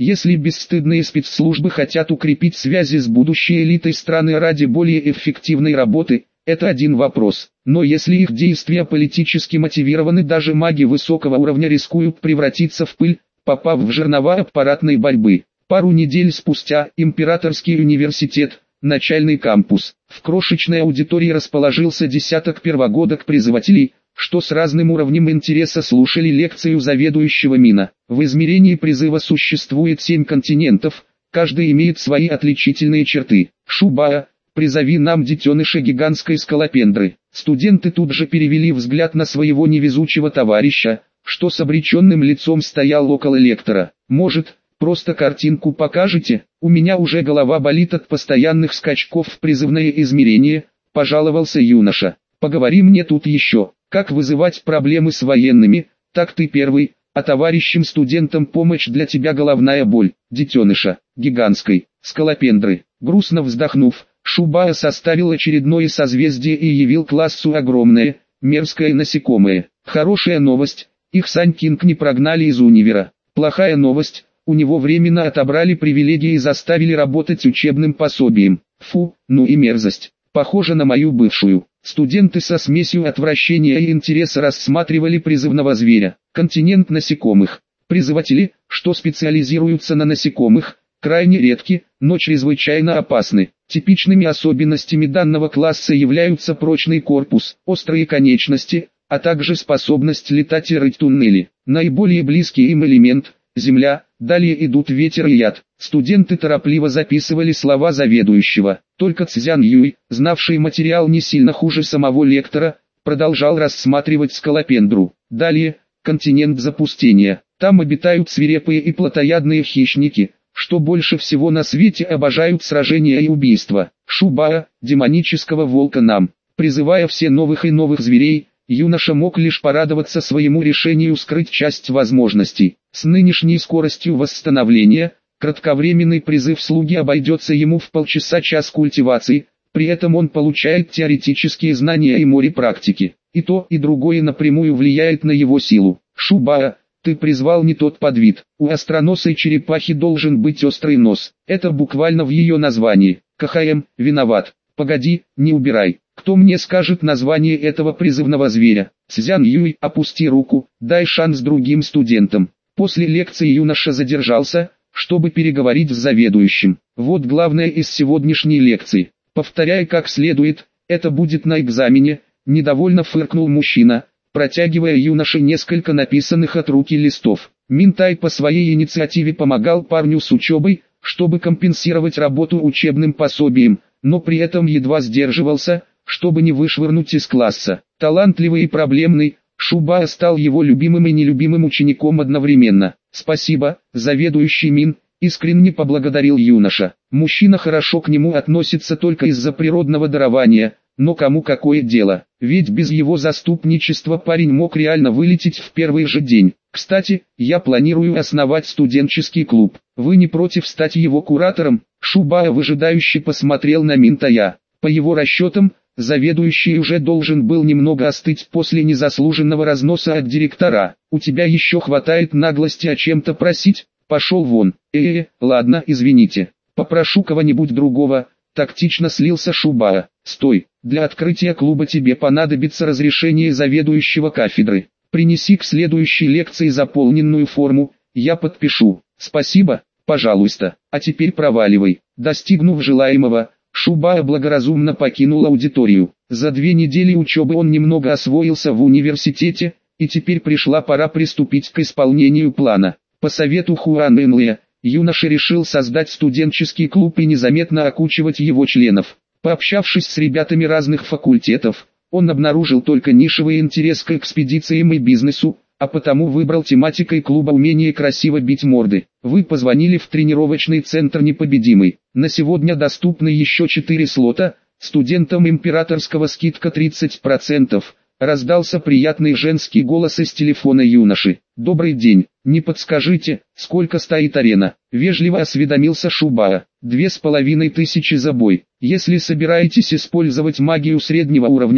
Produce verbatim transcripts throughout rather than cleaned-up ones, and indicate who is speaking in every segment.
Speaker 1: Если бесстыдные спецслужбы хотят укрепить связи с будущей элитой страны ради более эффективной работы, это один вопрос. Но если их действия политически мотивированы, даже маги высокого уровня рискуют превратиться в пыль, попав в жернова аппаратной борьбы. Пару недель спустя Императорский университет, начальный кампус. В крошечной аудитории расположился десяток первогодок-призывателей, что с разным уровнем интереса слушали лекцию заведующего МИНа. В измерении призыва существует семь континентов, каждый имеет свои отличительные черты. Шубая, призови нам детеныша гигантской скалопендры. Студенты тут же перевели взгляд на своего невезучего товарища, что с обреченным лицом стоял около лектора. Может, просто картинку покажете? У меня уже голова болит от постоянных скачков в призывное измерение, пожаловался юноша. Поговори мне тут еще, как вызывать проблемы с военными, так ты первый, а товарищам студентам помощь для тебя головная боль, детеныша, гигантской, скалопендры. Грустно вздохнув, Шубая составил очередное созвездие и явил классу огромное, мерзкое насекомое. Хорошая новость, их Сань Кинг не прогнали из универа. Плохая новость, у него временно отобрали привилегии и заставили работать учебным пособием. Фу, ну и мерзость. Похоже на мою бывшую. Студенты со смесью отвращения и интереса рассматривали призывного зверя. Континент насекомых. Призыватели, что специализируются на насекомых, крайне редки, но чрезвычайно опасны. Типичными особенностями данного класса являются прочный корпус, острые конечности, а также способность летать и рыть туннели. Наиболее близкий им элемент – земля, далее идут ветер и яд. Студенты торопливо записывали слова заведующего. Только Цзян Юй, знавший материал не сильно хуже самого лектора, продолжал рассматривать скалопендру. Далее – континент запустения. Там обитают свирепые и плотоядные хищники, что больше всего на свете обожают сражения и убийства. Шубая, демонического волка нам, призывая все новых и новых зверей, юноша мог лишь порадоваться своему решению скрыть часть возможностей. С нынешней скоростью восстановления, кратковременный призыв слуги обойдется ему в полчаса-час культивации, при этом он получает теоретические знания и море практики. И то, и другое напрямую влияет на его силу. Шубая, ты призвал не тот подвид. У остроносой черепахи должен быть острый нос. Это буквально в ее названии. КХМ, виноват. Погоди, не убирай. Кто мне скажет название этого призывного зверя? Цзян Юй, опусти руку, дай шанс другим студентам. После лекции юноша задержался, чтобы переговорить с заведующим. Вот главное из сегодняшней лекции. Повторяй как следует, это будет на экзамене, недовольно фыркнул мужчина, протягивая юноше несколько написанных от руки листов. Минтай по своей инициативе помогал парню с учебой, чтобы компенсировать работу учебным пособием, но при этом едва сдерживался, чтобы не вышвырнуть из класса. Талантливый и проблемный, Шубая стал его любимым и нелюбимым учеником одновременно. «Спасибо, заведующий Мин», — искренне поблагодарил юноша. Мужчина хорошо к нему относится только из-за природного дарования, но кому какое дело, ведь без его заступничества парень мог реально вылететь в первый же день. Кстати, я планирую основать студенческий клуб. Вы не против стать его куратором? Шубая выжидающе посмотрел на Минтая. По его расчетам, заведующий уже должен был немного остыть после незаслуженного разноса от директора. У тебя еще хватает наглости о чем-то просить? Пошел вон. Э-э, ладно, извините. Попрошу кого-нибудь другого. Тактично слился Шубая. Стой, для открытия клуба тебе понадобится разрешение заведующего кафедры. Принеси к следующей лекции заполненную форму, я подпишу. Спасибо, пожалуйста, а теперь проваливай. Достигнув желаемого, Шубая благоразумно покинул аудиторию. За две недели учебы он немного освоился в университете, и теперь пришла пора приступить к исполнению плана. По совету Хуан Энлия, юноша решил создать студенческий клуб и незаметно окучивать его членов. Пообщавшись с ребятами разных факультетов, он обнаружил только нишевый интерес к экспедициям и бизнесу, а потому выбрал тематикой клуба умение красиво бить морды. Вы позвонили в тренировочный центр «Непобедимый». На сегодня доступны еще четыре слота, студентам императорского скидка тридцать процентов. Раздался приятный женский голос из телефона юноши. «Добрый день, не подскажите, сколько стоит арена?» Вежливо осведомился Шубая. «Две с половиной тысячи за бой. Если собираетесь использовать магию среднего уровня,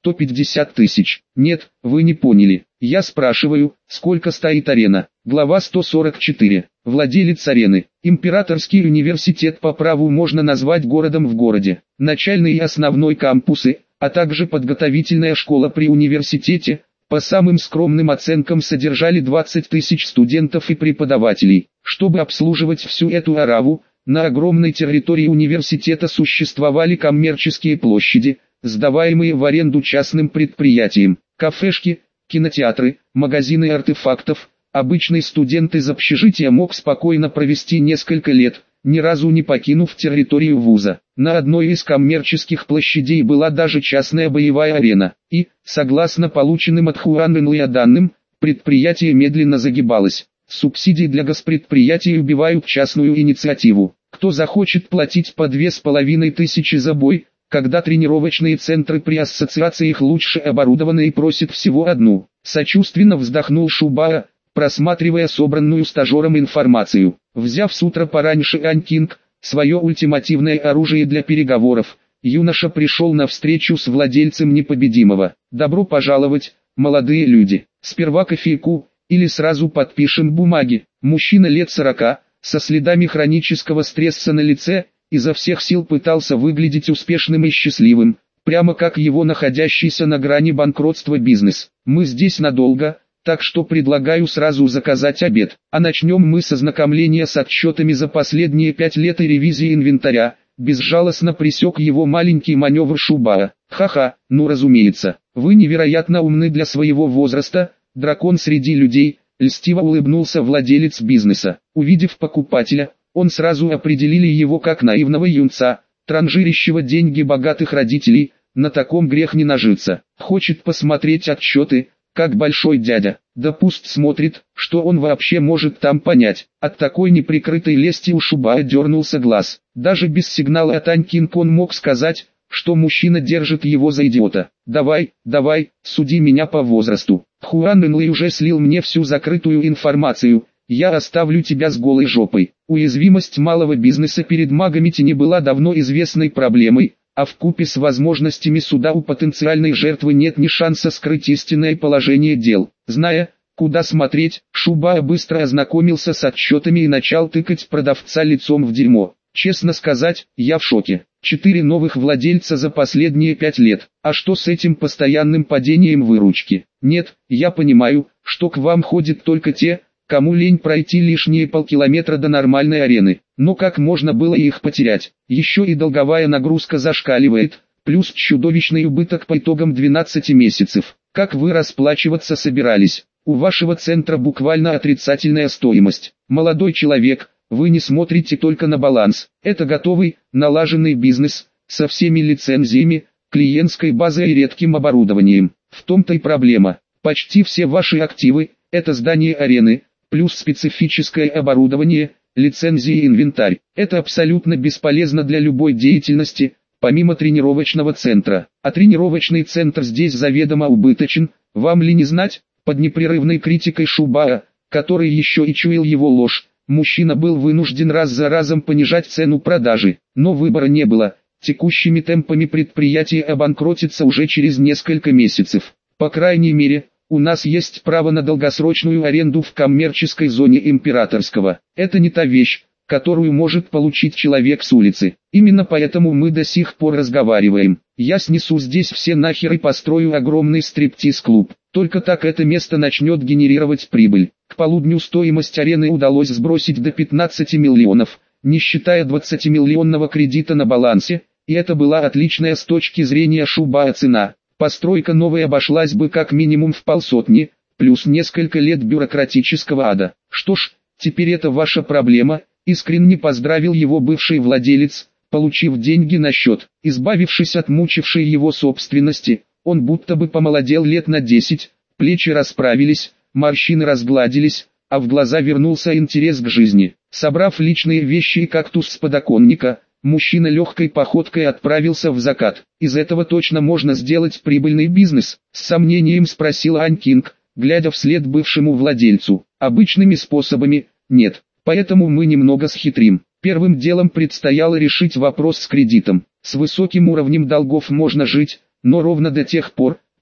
Speaker 1: сто пятьдесят тысяч. Нет, вы не поняли. Я спрашиваю, сколько стоит арена. Глава сто сорок четыре. Владелец арены. Императорский университет по праву можно назвать городом в городе. Начальный и основной кампусы, а также подготовительная школа при университете, по самым скромным оценкам содержали двадцать тысяч студентов и преподавателей. Чтобы обслуживать всю эту ораву, на огромной территории университета существовали коммерческие площади, сдаваемые в аренду частным предприятиям, кафешки, кинотеатры, магазины артефактов. Обычный студент из общежития мог спокойно провести несколько лет, ни разу не покинув территорию вуза. На одной из коммерческих площадей была даже частная боевая арена. И, согласно полученным от Хуан Энлия данным, предприятие медленно загибалось. Субсидии для госпредприятий убивают частную инициативу. Кто захочет платить по две с половиной тысячи за бой, когда тренировочные центры при ассоциациях лучше оборудованы и просят всего одну? Сочувственно вздохнул Шубара, просматривая собранную стажером информацию. Взяв с утра пораньше Анькинг, свое ультимативное оружие для переговоров, юноша пришел на встречу с владельцем непобедимого. «Добро пожаловать, молодые люди. Сперва кофейку, или сразу подпишем бумаги». Мужчина лет сорока, со следами хронического стресса на лице, изо всех сил пытался выглядеть успешным и счастливым, прямо как его находящийся на грани банкротства бизнес. «Мы здесь надолго, так что предлагаю сразу заказать обед, а начнем мы с ознакомления с отчетами за последние пять лет и ревизии инвентаря». Безжалостно пресек его маленький маневр Шубара. «Ха-ха, ну разумеется, вы невероятно умны для своего возраста, дракон среди людей», льстиво улыбнулся владелец бизнеса. Увидев покупателя, он сразу определили его как наивного юнца, транжирящего деньги богатых родителей. На таком грех не нажиться. Хочет посмотреть отчеты, как большой дядя. Да пусть смотрит, что он вообще может там понять. От такой неприкрытой лести у Шубая дернулся глаз. Даже без сигнала от Анькинг он мог сказать, что мужчина держит его за идиота. «Давай, давай, суди меня по возрасту. Хуан Энлэй уже слил мне всю закрытую информацию, я оставлю тебя с голой жопой». Уязвимость малого бизнеса перед магами тени была давно известной проблемой, а вкупе с возможностями суда у потенциальной жертвы нет ни шанса скрыть истинное положение дел. Зная, куда смотреть, Шубая быстро ознакомился с отчетами и начал тыкать продавца лицом в дерьмо. «Честно сказать, я в шоке. Четыре новых владельца за последние пять лет. А что с этим постоянным падением выручки? Нет, я понимаю, что к вам ходят только те, кому лень пройти лишние полкилометра до нормальной арены. Но как можно было их потерять? Еще и долговая нагрузка зашкаливает, плюс чудовищный убыток по итогам двенадцати месяцев. Как вы расплачиваться собирались? У вашего центра буквально отрицательная стоимость. Молодой человек, вы не смотрите только на баланс. Это готовый, налаженный бизнес, со всеми лицензиями, клиентской базой и редким оборудованием. В том-то и проблема. Почти все ваши активы – это здание арены, плюс специфическое оборудование, лицензии и инвентарь. Это абсолютно бесполезно для любой деятельности, помимо тренировочного центра. А тренировочный центр здесь заведомо убыточен, вам ли не знать? Под непрерывной критикой Шубая, который еще и чуял его ложь, мужчина был вынужден раз за разом понижать цену продажи. Но выбора не было, текущими темпами предприятие обанкротится уже через несколько месяцев. По крайней мере, у нас есть право на долгосрочную аренду в коммерческой зоне Императорского. Это не та вещь, которую может получить человек с улицы. Именно поэтому мы до сих пор разговариваем. Я снесу здесь все нахер и построю огромный стриптиз-клуб. Только так это место начнет генерировать прибыль. К полудню стоимость арены удалось сбросить до пятнадцати миллионов, не считая двадцатимиллионного кредита на балансе, и это была отличная с точки зрения Шубая цена. Постройка новой обошлась бы как минимум в полсотни, плюс несколько лет бюрократического ада. Что ж, теперь это ваша проблема, искренне поздравил его бывший владелец, получив деньги на счет. Избавившись от мучившей его собственности, он будто бы помолодел лет на десять, плечи расправились, морщины разгладились, а в глаза вернулся интерес к жизни. Собрав личные вещи и кактус с подоконника, мужчина легкой походкой отправился в закат. «Из этого точно можно сделать прибыльный бизнес?» — с сомнением спросила Анькинг, глядя вслед бывшему владельцу. «Обычными способами, нет, поэтому мы немного схитрим. Первым делом предстояло решить вопрос с кредитом. С высоким уровнем долгов можно жить, но ровно до тех пор,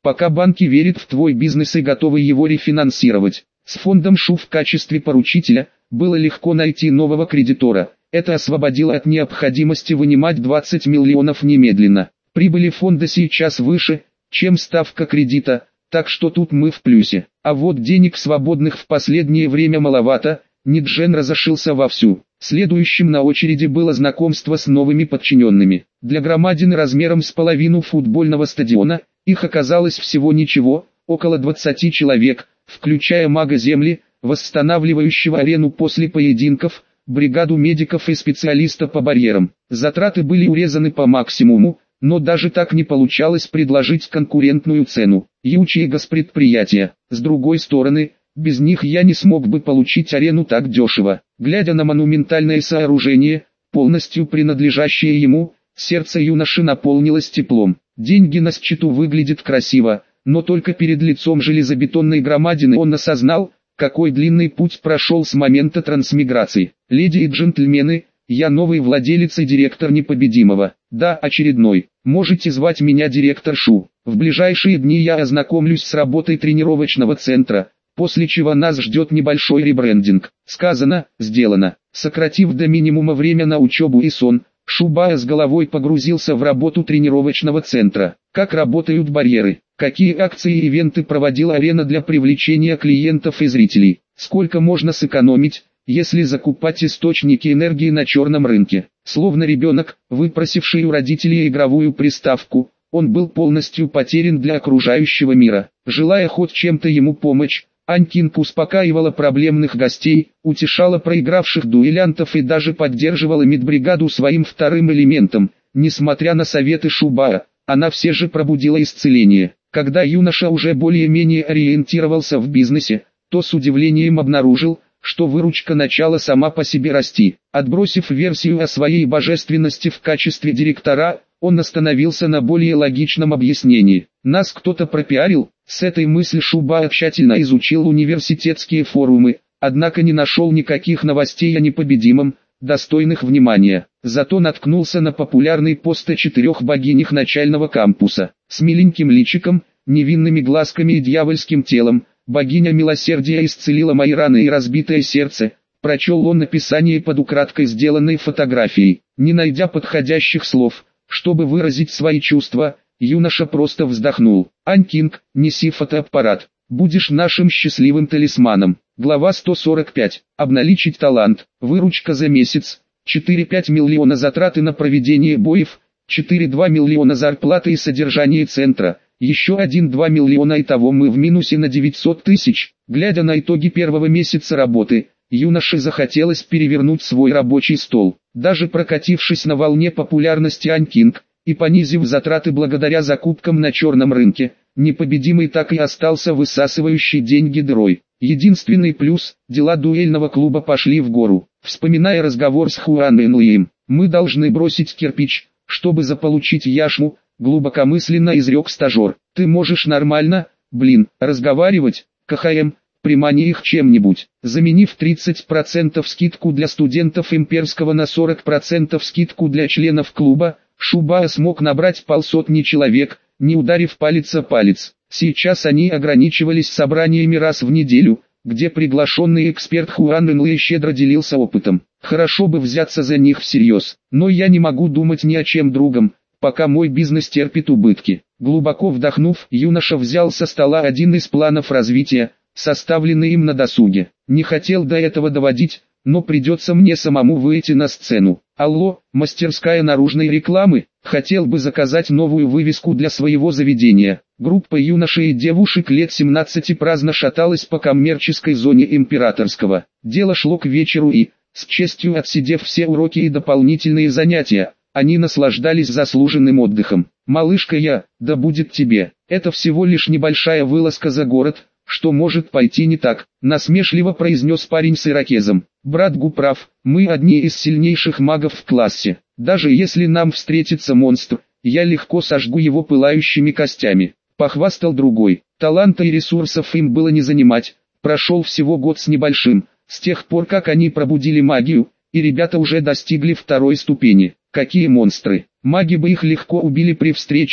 Speaker 1: пока банки верят в твой бизнес и готовы его рефинансировать. С фондом ШУ в качестве поручителя было легко найти нового кредитора. Это освободило от необходимости вынимать двадцать миллионов немедленно. Прибыли фонда сейчас выше, чем ставка кредита, так что тут мы в плюсе. А вот денег свободных в последнее время маловато, Ниджен разошился вовсю. Следующим на очереди было знакомство с новыми подчиненными. Для громадины размером с половину футбольного стадиона, их оказалось всего ничего, около двадцати человек, включая мага земли, восстанавливающего арену после поединков, бригаду медиков и специалиста по барьерам. Затраты были урезаны по максимуму, но даже так не получалось предложить конкурентную цену. Ючие госпредприятия. С другой стороны, без них я не смог бы получить арену так дешево. Глядя на монументальное сооружение, полностью принадлежащее ему, сердце юноши наполнилось теплом. Деньги на счету выглядят красиво, но только перед лицом железобетонной громадины он осознал, какой длинный путь прошел с момента трансмиграции. Леди и джентльмены, я новый владелец и директор Непобедимого. Да, очередной. Можете звать меня директор Шу. В ближайшие дни я ознакомлюсь с работой тренировочного центра, после чего нас ждет небольшой ребрендинг. Сказано, сделано. Сократив до минимума время на учебу и сон, Шубая с головой погрузился в работу тренировочного центра. Как работают барьеры, какие акции и ивенты проводила арена для привлечения клиентов и зрителей, сколько можно сэкономить, если закупать источники энергии на черном рынке. Словно ребенок, выпросивший у родителей игровую приставку, он был полностью потерян для окружающего мира. Желая хоть чем-то ему помочь, Ань Кинг успокаивала проблемных гостей, утешала проигравших дуэлянтов и даже поддерживала медбригаду своим вторым элементом. Несмотря на советы Шубая, она все же пробудила исцеление. Когда юноша уже более-менее ориентировался в бизнесе, то с удивлением обнаружил, что выручка начала сама по себе расти. Отбросив версию о своей божественности в качестве директора, он остановился на более логичном объяснении. Нас кто-то пропиарил. С этой мыслью Шубая тщательно изучил университетские форумы, однако не нашел никаких новостей о Непобедимом, достойных внимания. Зато наткнулся на популярный пост о четырех богинях начального кампуса. С миленьким личиком, невинными глазками и дьявольским телом, богиня милосердия исцелила мои раны и разбитое сердце. Прочел он описание под украдкой сделанной фотографией. Не найдя подходящих слов, чтобы выразить свои чувства, юноша просто вздохнул. Ань Кинг, неси фотоаппарат. Будешь нашим счастливым талисманом. Глава сто сорок пять. Обналичить талант. Выручка за месяц. четыре-пять миллиона затраты на проведение боев. четыре-два миллиона зарплаты и содержание центра. Еще один-два миллиона, итого мы в минусе на девятьсот тысяч. Глядя на итоги первого месяца работы, юноше захотелось перевернуть свой рабочий стол. Даже прокатившись на волне популярности Ань Кинг и понизив затраты благодаря закупкам на черном рынке, Непобедимый так и остался высасывающий деньги дырой. Единственный плюс – дела дуэльного клуба пошли в гору. Вспоминая разговор с Хуан Энлием, мы должны бросить кирпич, чтобы заполучить яшму, глубокомысленно изрек стажер. Ты можешь нормально, блин, разговаривать, КХМ, примани их чем-нибудь. Заменив тридцать процентов скидку для студентов имперского на сорок процентов скидку для членов клуба, Шубая смог набрать полсотни человек, не ударив палец о палец. Сейчас они ограничивались собраниями раз в неделю, где приглашенный эксперт Хуан Энлэй щедро делился опытом. Хорошо бы взяться за них всерьез, но я не могу думать ни о чем другом, пока мой бизнес терпит убытки. Глубоко вдохнув, юноша взял со стола один из планов развития, составленный им на досуге. Не хотел до этого доводить, но придется мне самому выйти на сцену. Алло, мастерская наружной рекламы, хотел бы заказать новую вывеску для своего заведения. Группа юношей и девушек лет семнадцати праздно шаталась по коммерческой зоне Императорского. Дело шло к вечеру и, с честью отсидев все уроки и дополнительные занятия, они наслаждались заслуженным отдыхом. «Малышка я, да будет тебе, это всего лишь небольшая вылазка за город, что может пойти не так», насмешливо произнес парень с ирокезом. «Брат Гу прав, мы одни из сильнейших магов в классе. Даже если нам встретится монстр, я легко сожгу его пылающими костями», похвастал другой. Таланта и ресурсов им было не занимать, прошел всего год с небольшим, с тех пор как они пробудили магию, и ребята уже достигли второй ступени. Какие монстры, маги бы их легко убили при встрече,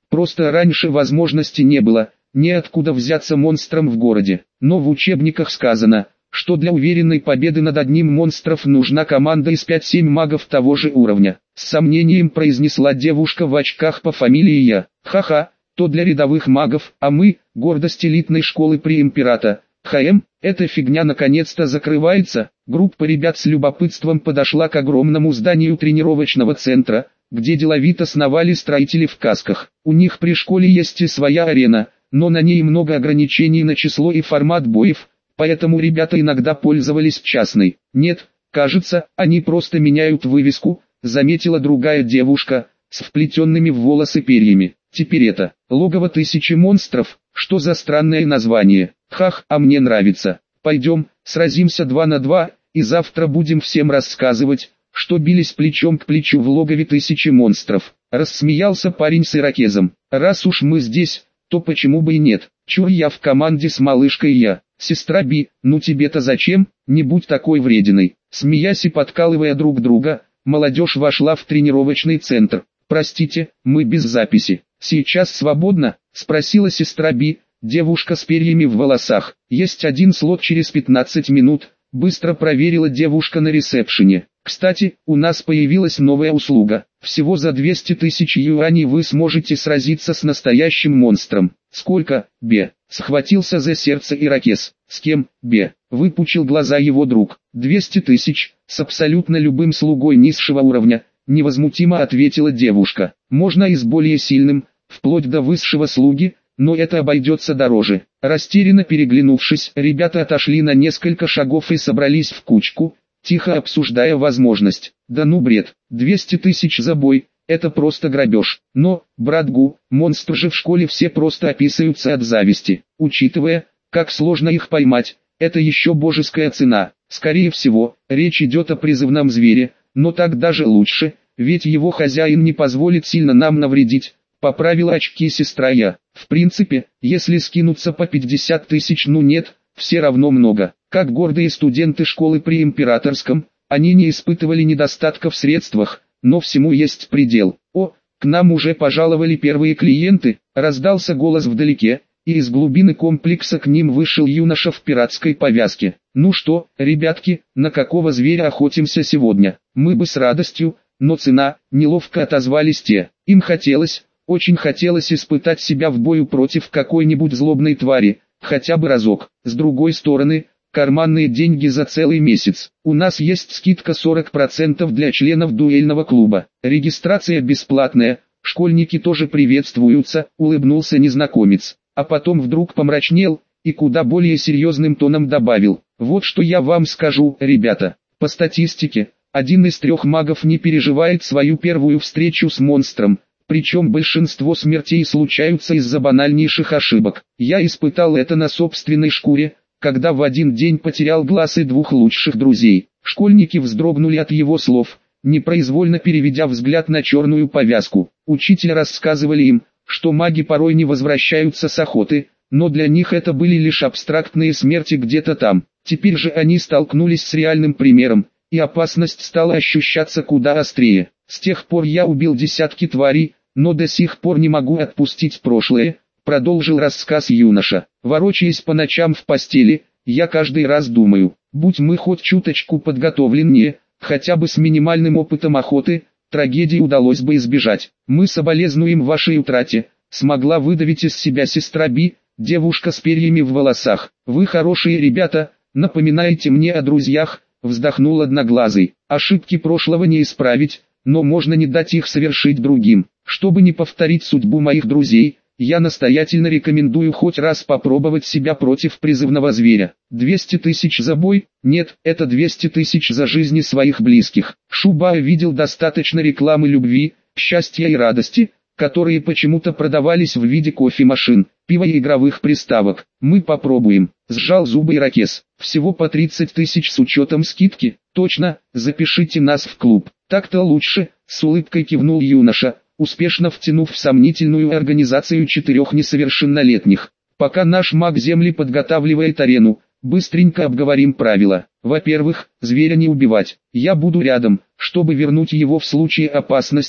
Speaker 1: Просто раньше возможности не было, неоткуда взяться монстром в городе. Но в учебниках сказано, что для уверенной победы над одним монстром нужна команда из пяти-семи магов того же уровня. С сомнением произнесла девушка в очках по фамилии Я. Ха-ха, то для рядовых магов, а мы, гордость элитной школы при императа. ХМ, эта фигня наконец-то закрывается. Группа ребят с любопытством подошла к огромному зданию тренировочного центра, где деловито сновали строители в касках. У них при школе есть и своя арена, но на ней много ограничений на число и формат боев, поэтому ребята иногда пользовались частной. Нет, кажется, они просто меняют вывеску, заметила другая девушка, с вплетенными в волосы перьями. Теперь это логово тысячи монстров, что за странное название. Хах, а мне нравится. Пойдем, сразимся два на два, и завтра будем всем рассказывать, что бились плечом к плечу в логове тысячи монстров. Рассмеялся парень с ирокезом. Раз уж мы здесь, то почему бы и нет? Чур, я в команде с малышкой Я. Сестра Би, ну тебе-то зачем? Не будь такой врединой. Смеясь и подкалывая друг друга, молодежь вошла в тренировочный центр. Простите, мы без записи. Сейчас свободно? Спросила сестра Би, девушка с перьями в волосах. Есть один слот через пятнадцать минут, быстро проверила девушка на ресепшене. Кстати, у нас появилась новая услуга. Всего за двести тысяч юаней вы сможете сразиться с настоящим монстром. Сколько, Бе? Схватился за сердце ирокез. С кем, Бе? Выпучил глаза его друг. двести тысяч, с абсолютно любым слугой низшего уровня, невозмутимо ответила девушка. Можно и с более сильным, вплоть до высшего слуги, но это обойдется дороже. Растерянно переглянувшись, ребята отошли на несколько шагов и собрались в кучку, тихо обсуждая возможность. Да ну бред, двести тысяч за бой, это просто грабеж. Но, брат Гу, монстры же в школе все просто описываются от зависти. Учитывая, как сложно их поймать, это еще божеская цена. Скорее всего, речь идет о призывном звере, но так даже лучше, ведь его хозяин не позволит сильно нам навредить. Поправила очки сестра Я. В принципе, если скинуться по пятьдесят тысяч, ну нет, все равно много. Как гордые студенты школы при императорском, они не испытывали недостатка в средствах, но всему есть предел. О, к нам уже пожаловали первые клиенты, раздался голос вдалеке, и из глубины комплекса к ним вышел юноша в пиратской повязке. Ну что, ребятки, на какого зверя охотимся сегодня? Мы бы с радостью, но цена, неловко отозвались те. Им хотелось, очень хотелось испытать себя в бою против какой-нибудь злобной твари, хотя бы разок. С другой стороны, карманные деньги за целый месяц. У нас есть скидка сорок процентов для членов дуэльного клуба. Регистрация бесплатная, школьники тоже приветствуются, улыбнулся незнакомец. А потом вдруг помрачнел, и куда более серьезным тоном добавил. Вот что я вам скажу, ребята. По статистике, один из трех магов не переживает свою первую встречу с монстром. Причем большинство смертей случаются из-за банальнейших ошибок. Я испытал это на собственной шкуре, когда в один день потерял глаз и двух лучших друзей. Школьники вздрогнули от его слов, непроизвольно переведя взгляд на черную повязку. Учителя рассказывали им, что маги порой не возвращаются с охоты, но для них это были лишь абстрактные смерти где-то там. Теперь же они столкнулись с реальным примером, и опасность стала ощущаться куда острее. С тех пор я убил десятки тварей, но до сих пор не могу отпустить прошлое, продолжил рассказ юноша. Ворочаясь по ночам в постели, я каждый раз думаю, будь мы хоть чуточку подготовленнее, хотя бы с минимальным опытом охоты, трагедии удалось бы избежать. Мы соболезнуем вашей утрате, смогла выдавить из себя сестра Би, девушка с перьями в волосах. Вы хорошие ребята, напоминаете мне о друзьях, вздохнул одноглазый. Ошибки прошлого не исправить, но можно не дать их совершить другим. Чтобы не повторить судьбу моих друзей, я настоятельно рекомендую хоть раз попробовать себя против призывного зверя. двести тысяч за бой? Нет, это двести тысяч за жизни своих близких. Шубай видел достаточно рекламы любви, счастья и радости, которые почему-то продавались в виде кофемашин, пива и игровых приставок. Мы попробуем. Сжал зубы ирокез. Всего по тридцать тысяч с учетом скидки. Точно, запишите нас в клуб. Так-то лучше, с улыбкой кивнул юноша, успешно втянув в сомнительную организацию четырех несовершеннолетних. Пока наш маг земли подготавливает арену, быстренько обговорим правила. Во-первых, зверя не убивать. Я буду рядом, чтобы вернуть его в случае опасности,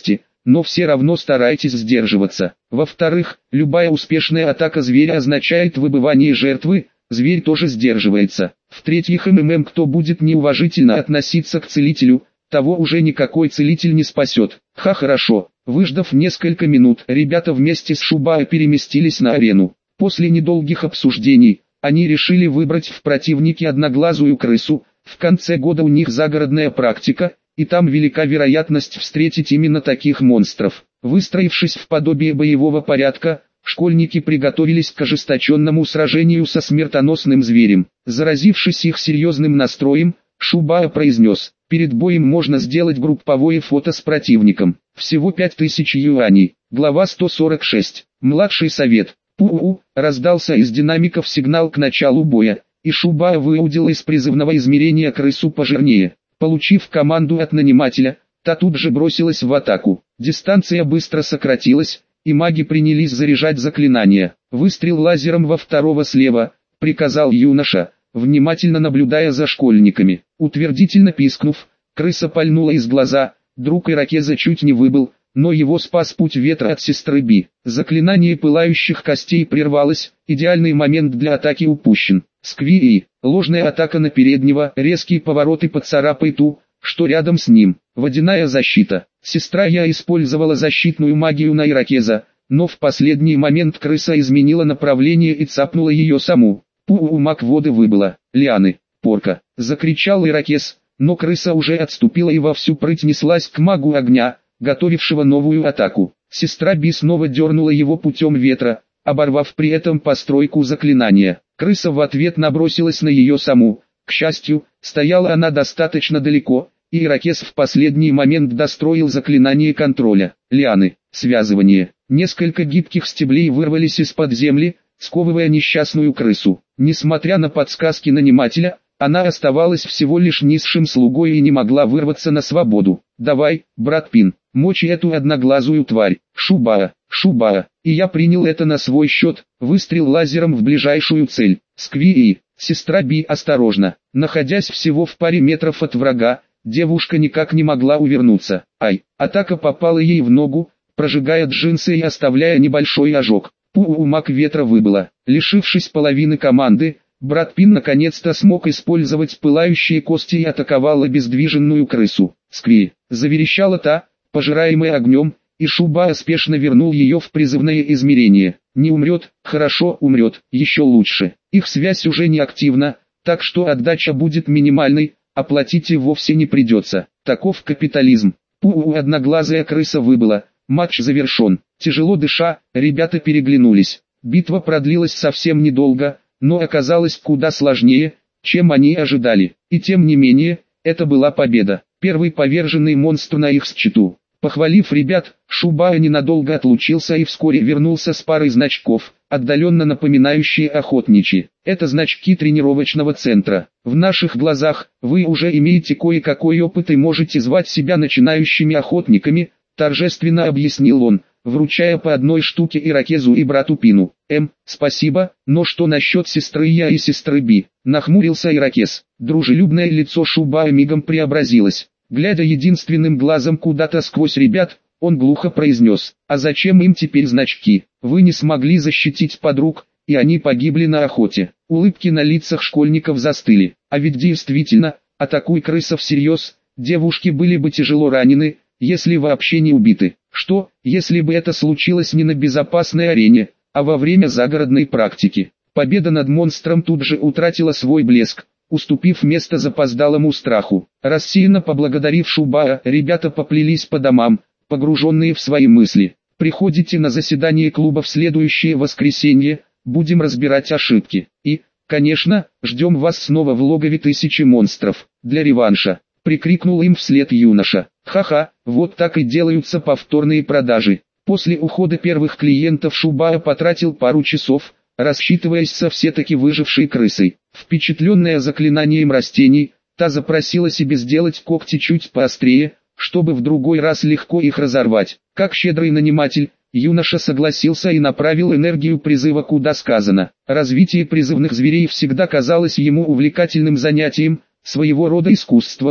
Speaker 1: но все равно старайтесь сдерживаться. Во-вторых, любая успешная атака зверя означает выбывание жертвы, зверь тоже сдерживается. В-третьих, МММ, кто будет неуважительно относиться к целителю, того уже никакой целитель не спасет. Ха, хорошо. Выждав несколько минут, ребята вместе с Шубао переместились на арену. После недолгих обсуждений, они решили выбрать в противнике одноглазую крысу. В конце года у них загородная практика, и там велика вероятность встретить именно таких монстров. Выстроившись в подобие боевого порядка, школьники приготовились к ожесточенному сражению со смертоносным зверем. Заразившись их серьезным настроем, Шубао произнес: «Перед боем можно сделать групповое фото с противником. Всего пять тысяч юаней». Глава сто сорок шесть. Младший совет. «Пу-у-у», раздался из динамиков сигнал к началу боя, и Шубао выудил из призывного измерения крысу пожирнее. Получив команду от нанимателя, та тут же бросилась в атаку. Дистанция быстро сократилась, и маги принялись заряжать заклинания. «Выстрел лазером во второго слева», — приказал юноша, внимательно наблюдая за школьниками. Утвердительно пискнув, крыса пальнула из глаза, друг ирокеза чуть не выбыл, но его спас путь ветра от сестры Би. Заклинание пылающих костей прервалось, идеальный момент для атаки упущен. Сквии, ложная атака на переднего, резкие повороты поцарапай ту, что рядом с ним. Водяная защита. Сестра Я использовала защитную магию на ирокеза, но в последний момент крыса изменила направление и цапнула ее саму. Пу-у, маг воды выбыла. Лианы, порка, закричал ирокез, но крыса уже отступила и во всю прыть неслась к магу огня, готовившего новую атаку. Сестра Би снова дернула его путем ветра, оборвав при этом постройку заклинания. Крыса в ответ набросилась на ее саму. К счастью, стояла она достаточно далеко, и ирокез в последний момент достроил заклинание контроля. Лианы, связывание. Несколько гибких стеблей вырвались из-под земли, сковывая несчастную крысу. Несмотря на подсказки нанимателя, она оставалась всего лишь низшим слугой и не могла вырваться на свободу. «Давай, брат Пин, мочи эту одноглазую тварь». Шубао, Шубао, и я принял это на свой счет. Выстрел лазером в ближайшую цель. Сквии, сестра Би осторожно. Находясь всего в паре метров от врага, девушка никак не могла увернуться. Ай, атака попала ей в ногу, прожигая джинсы и оставляя небольшой ожог. Пу-у, маг ветра выбыла. Лишившись половины команды, брат Пин наконец-то смог использовать пылающие кости и атаковал обездвиженную крысу. Скви, заверещала та, пожираемая огнем, и Шубао спешно вернул ее в призывное измерение. Не умрет, хорошо, умрет, еще лучше. Их связь уже не активна, так что отдача будет минимальной, оплатить и вовсе не придется. Таков капитализм. Пу-у, одноглазая крыса выбыла. Матч завершен. Тяжело дыша, ребята переглянулись. Битва продлилась совсем недолго, но оказалось куда сложнее, чем они ожидали. И тем не менее, это была победа. Первый поверженный монстр на их счету. Похвалив ребят, Шубао ненадолго отлучился и вскоре вернулся с парой значков, отдаленно напоминающие охотничьи. Это значки тренировочного центра. В наших глазах, вы уже имеете кое-какой опыт и можете звать себя начинающими охотниками, торжественно объяснил он, вручая по одной штуке ирокезу и брату Пину. Эм, спасибо, но что насчет сестры Я и сестры Би? Нахмурился ирокез. Дружелюбное лицо Шубао мигом преобразилось. Глядя единственным глазом куда-то сквозь ребят, он глухо произнес: «А зачем им теперь значки? Вы не смогли защитить подруг, и они погибли на охоте». Улыбки на лицах школьников застыли. А ведь действительно, атакуй крыса всерьез, девушки были бы тяжело ранены, если вообще не убиты. Что, если бы это случилось не на безопасной арене, а во время загородной практики? Победа над монстром тут же утратила свой блеск, уступив место запоздалому страху. Рассеянно поблагодарив Шубао, ребята поплелись по домам, погруженные в свои мысли. «Приходите на заседание клуба в следующее воскресенье, будем разбирать ошибки. И, конечно, ждем вас снова в логове тысячи монстров, для реванша», — прикрикнул им вслед юноша. «Ха-ха, вот так и делаются повторные продажи». После ухода первых клиентов Шубао потратил пару часов, рассчитываясь со все-таки выжившей крысой. Впечатленная заклинанием растений, та запросила себе сделать когти чуть поострее, чтобы в другой раз легко их разорвать. Как щедрый наниматель, юноша согласился и направил энергию призыва куда сказано. Развитие призывных зверей всегда казалось ему увлекательным занятием, своего рода искусством,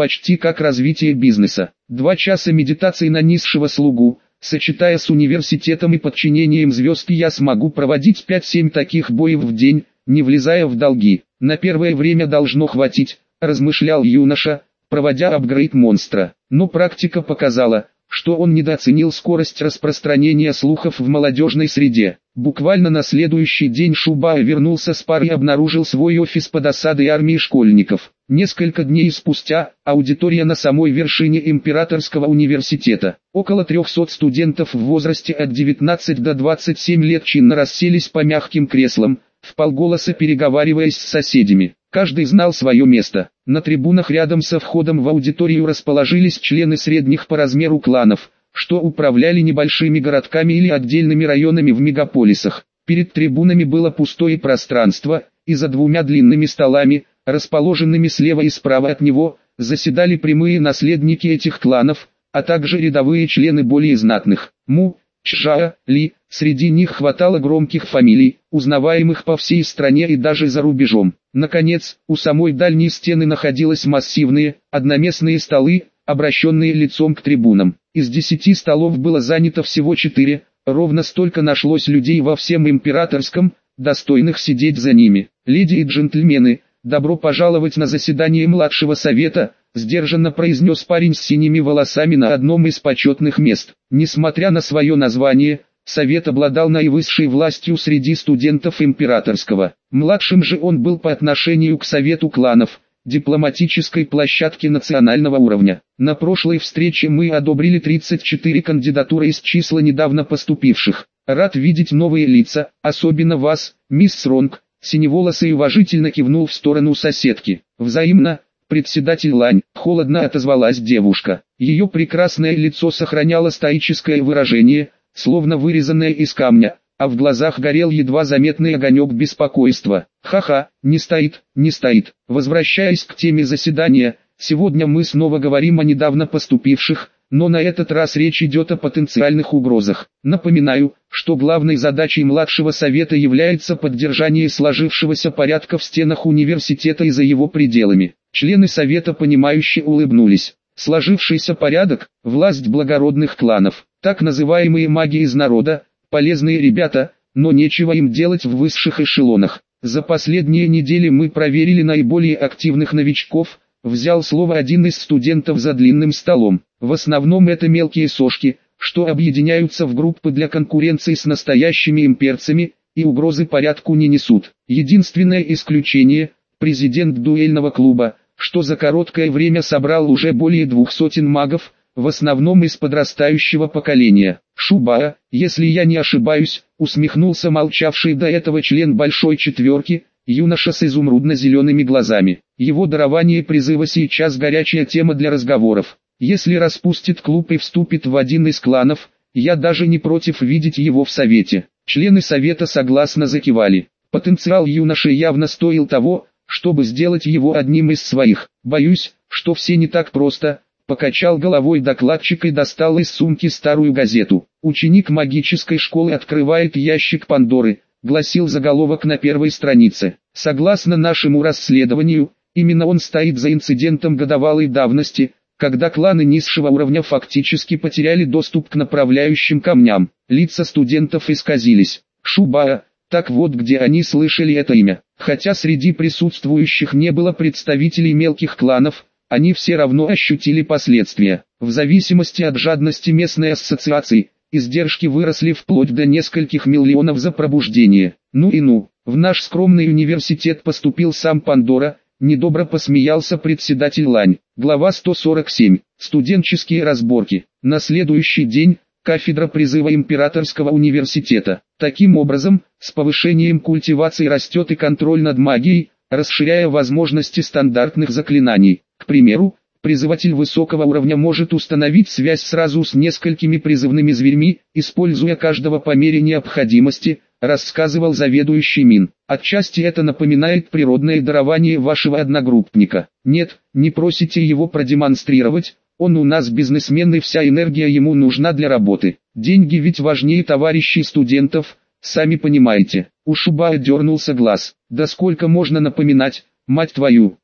Speaker 1: почти как развитие бизнеса. Два часа медитации на низшего слугу, сочетая с университетом и подчинением звезд, я смогу проводить пять-семь таких боев в день, не влезая в долги. На первое время должно хватить, размышлял юноша, проводя апгрейд монстра. Но практика показала, что он недооценил скорость распространения слухов в молодежной среде. Буквально на следующий день Шубая вернулся с парой и обнаружил свой офис под осадой армии школьников. Несколько дней спустя, аудитория на самой вершине Императорского университета. Около трехсот студентов в возрасте от девятнадцати до двадцати семи лет чинно расселись по мягким креслам, вполголоса переговариваясь с соседями. Каждый знал свое место. На трибунах рядом со входом в аудиторию расположились члены средних по размеру кланов, что управляли небольшими городками или отдельными районами в мегаполисах. Перед трибунами было пустое пространство, и за двумя длинными столами, расположенными слева и справа от него, заседали прямые наследники этих кланов, а также рядовые члены более знатных. Му, Чжа, Ли, среди них хватало громких фамилий, узнаваемых по всей стране и даже за рубежом. Наконец, у самой дальней стены находились массивные, одноместные столы, обращенные лицом к трибунам. Из десяти столов было занято всего четыре, ровно столько нашлось людей во всем Императорском, достойных сидеть за ними. «Леди и джентльмены, добро пожаловать на заседание младшего совета», сдержанно произнес парень с синими волосами на одном из почетных мест. Несмотря на свое название, совет обладал наивысшей властью среди студентов Императорского. Младшим же он был по отношению к совету кланов, дипломатической площадке национального уровня. На прошлой встрече мы одобрили тридцать четыре кандидатуры из числа недавно поступивших. Рад видеть новые лица, особенно вас, мисс Ронг. Синеволосый уважительно кивнул в сторону соседки. Взаимно. Председатель Лань, холодно отозвалась девушка. Ее прекрасное лицо сохраняло стоическое выражение, словно вырезанное из камня, а в глазах горел едва заметный огонек беспокойства. Ха-ха, не стоит, не стоит. Возвращаясь к теме заседания, сегодня мы снова говорим о недавно поступивших, но на этот раз речь идет о потенциальных угрозах. Напоминаю, что главной задачей младшего совета является поддержание сложившегося порядка в стенах университета и за его пределами. Члены совета понимающе улыбнулись. Сложившийся порядок – власть благородных кланов, так называемые маги из народа, полезные ребята, но нечего им делать в высших эшелонах. За последние недели мы проверили наиболее активных новичков, взял слово один из студентов за длинным столом. В основном это мелкие сошки, что объединяются в группы для конкуренции с настоящими имперцами, и угрозы порядку не несут. Единственное исключение – президент дуэльного клуба, что за короткое время собрал уже более двух сотен магов, в основном из подрастающего поколения. Шубая, если я не ошибаюсь, усмехнулся молчавший до этого член Большой Четверки, юноша с изумрудно-зелеными глазами. Его дарование призыва сейчас горячая тема для разговоров. Если распустит клуб и вступит в один из кланов, я даже не против видеть его в совете. Члены совета согласно закивали. Потенциал юноши явно стоил того, чтобы сделать его одним из своих. Боюсь, что все не так просто. Покачал головой докладчик и достал из сумки старую газету. Ученик магической школы открывает ящик Пандоры, гласил заголовок на первой странице. Согласно нашему расследованию, именно он стоит за инцидентом годовалой давности, когда кланы низшего уровня фактически потеряли доступ к направляющим камням. Лица студентов исказились. Шубая, так вот где они слышали это имя. Хотя среди присутствующих не было представителей мелких кланов, они все равно ощутили последствия. В зависимости от жадности местной ассоциации, издержки выросли вплоть до нескольких миллионов за пробуждение. Ну и ну, в наш скромный университет поступил сам Пандора, недобро посмеялся председатель Лань. Глава сто сорок семь. Студенческие разборки. На следующий день, кафедра призыва Императорского университета. Таким образом, с повышением культивации растет и контроль над магией, расширяя возможности стандартных заклинаний. К примеру, призыватель высокого уровня может установить связь сразу с несколькими призывными зверьми, используя каждого по мере необходимости, рассказывал заведующий Мин. Отчасти это напоминает природное дарование вашего одногруппника. Нет, не просите его продемонстрировать, он у нас бизнесмен и вся энергия ему нужна для работы. Деньги ведь важнее товарищей студентов, сами понимаете. У Шубая дернулся глаз. Да сколько можно напоминать, мать твою.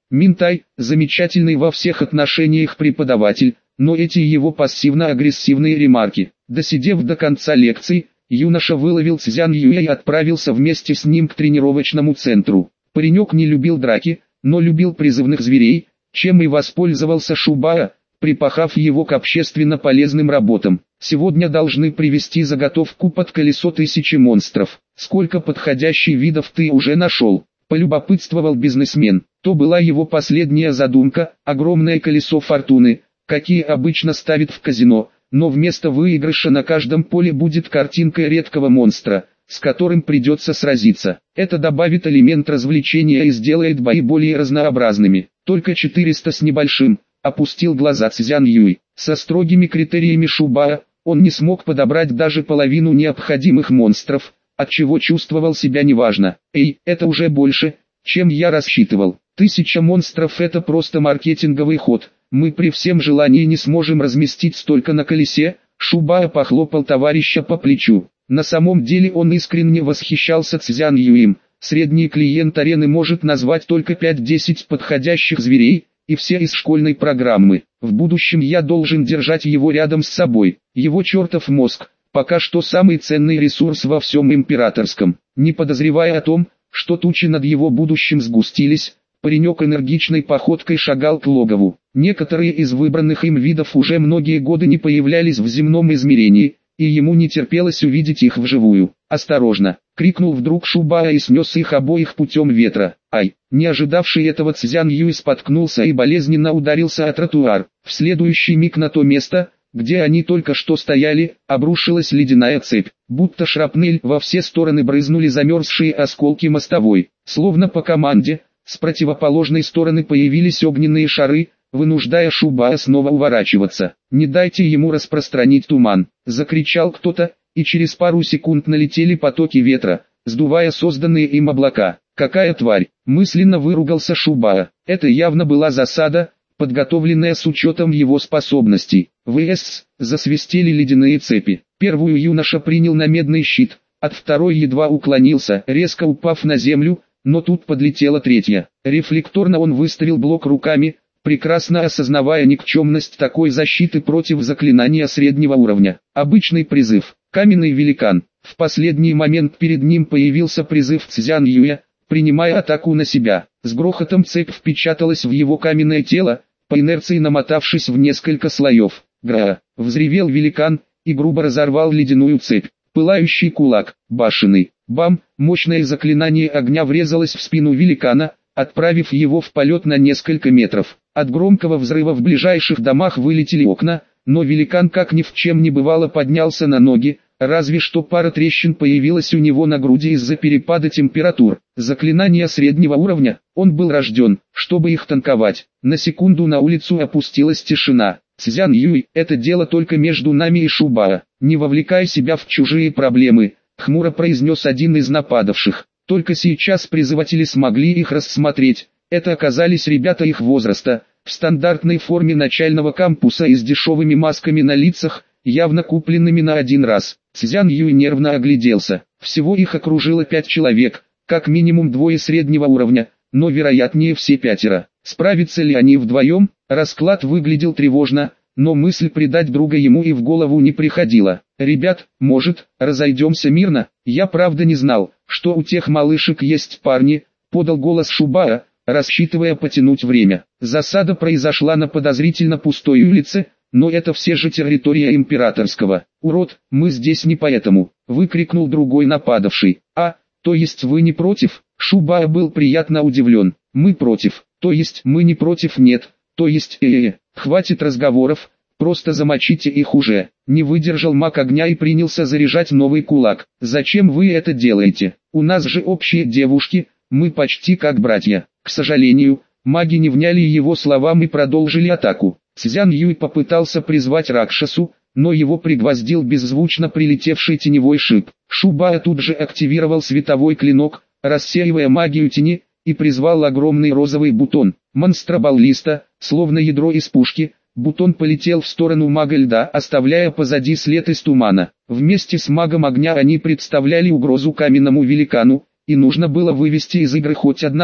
Speaker 1: Минтай – замечательный во всех отношениях преподаватель, но эти его пассивно-агрессивные ремарки. Досидев до конца лекции, юноша выловил Цзян Юя и отправился вместе с ним к тренировочному центру. Паренек не любил драки, но любил призывных зверей, чем и воспользовался Шубао, припахав его к общественно полезным работам. Сегодня должны привезти заготовку под колесо тысячи монстров. Сколько подходящих видов ты уже нашел? Полюбопытствовал бизнесмен. То была его последняя задумка, огромное колесо фортуны, какие обычно ставят в казино, но вместо выигрыша на каждом поле будет картинка редкого монстра, с которым придется сразиться. Это добавит элемент развлечения и сделает бои более разнообразными. Только четыреста с небольшим, опустил глаза Цзян Юй. Со строгими критериями Шубао, он не смог подобрать даже половину необходимых монстров, отчего чувствовал себя неважно. Эй, это уже больше, чем я рассчитывал. Тысяча монстров — это просто маркетинговый ход. Мы при всем желании не сможем разместить столько на колесе. Шубао похлопал товарища по плечу. На самом деле он искренне восхищался Цзян Юем. Средний клиент арены может назвать только пять-десять подходящих зверей, и все из школьной программы. В будущем я должен держать его рядом с собой. Его чертов мозг, пока что самый ценный ресурс во всем императорском. Не подозревая о том, что тучи над его будущим сгустились, паренек энергичной походкой шагал к логову. Некоторые из выбранных им видов уже многие годы не появлялись в земном измерении, и ему не терпелось увидеть их вживую. «Осторожно!» — крикнул вдруг Шубао и снес их обоих путем ветра. Ай! Не ожидавший этого Цзян Юй споткнулся и болезненно ударился о тротуар. В следующий миг на то место, где они только что стояли, обрушилась ледяная цепь. Будто шрапнель, во все стороны брызнули замерзшие осколки мостовой. Словно по команде, с противоположной стороны появились огненные шары, вынуждая Шубао снова уворачиваться. «Не дайте ему распространить туман!» — закричал кто-то, и через пару секунд налетели потоки ветра, сдувая созданные им облака. «Какая тварь!» — мысленно выругался Шубао. Это явно была засада, подготовленная с учетом его способностей. ВС засвистели ледяные цепи. Первую юноша принял на медный щит, от второй едва уклонился, резко упав на землю, но тут подлетела третья. Рефлекторно он выставил блок руками, прекрасно осознавая никчемность такой защиты против заклинания среднего уровня. Обычный призыв. Каменный великан. В последний момент перед ним появился призыв Цзян Юя, принимая атаку на себя. С грохотом цепь впечаталась в его каменное тело, по инерции намотавшись в несколько слоев. Гра! Взревел великан и грубо разорвал ледяную цепь. Пылающий кулак, башенный. Бам! Мощное заклинание огня врезалось в спину великана, отправив его в полет на несколько метров. От громкого взрыва в ближайших домах вылетели окна, но великан как ни в чем не бывало поднялся на ноги, разве что пара трещин появилась у него на груди из-за перепада температур. Заклинания среднего уровня, он был рожден, чтобы их танковать. На секунду на улицу опустилась тишина. «Цзян Юй, это дело только между нами и Шубао. Не вовлекай себя в чужие проблемы», — хмуро произнес один из нападавших. Только сейчас призыватели смогли их рассмотреть. Это оказались ребята их возраста, в стандартной форме начального кампуса и с дешевыми масками на лицах, явно купленными на один раз. Цзян Юй нервно огляделся. Всего их окружило пять человек, как минимум двое среднего уровня, но вероятнее все пятеро. Справятся ли они вдвоем? Расклад выглядел тревожно, но мысль предать друга ему и в голову не приходила. «Ребят, может, разойдемся мирно? Я правда не знал, что у тех малышек есть парни», — подал голос Шубао, рассчитывая потянуть время. Засада произошла на подозрительно пустой улице, но это все же территория императорского. «Урод, мы здесь не поэтому», — выкрикнул другой нападавший. «А, то есть вы не против?» Шубао был приятно удивлен. «Мы против, то есть мы не против, нет, то есть э-э-э, хватит разговоров, просто замочите их уже». Не выдержал маг огня и принялся заряжать новый кулак. «Зачем вы это делаете? У нас же общие девушки, мы почти как братья». К сожалению, маги не вняли его словам и продолжили атаку. Цзян Юй попытался призвать Ракшасу, но его пригвоздил беззвучно прилетевший теневой шип. Шубао тут же активировал световой клинок, рассеивая магию тени, и призвал огромный розовый бутон. Монстробаллиста, словно ядро из пушки, бутон полетел в сторону мага льда, оставляя позади след из тумана. Вместе с магом огня они представляли угрозу каменному великану, и нужно было вывести из игры хоть одного.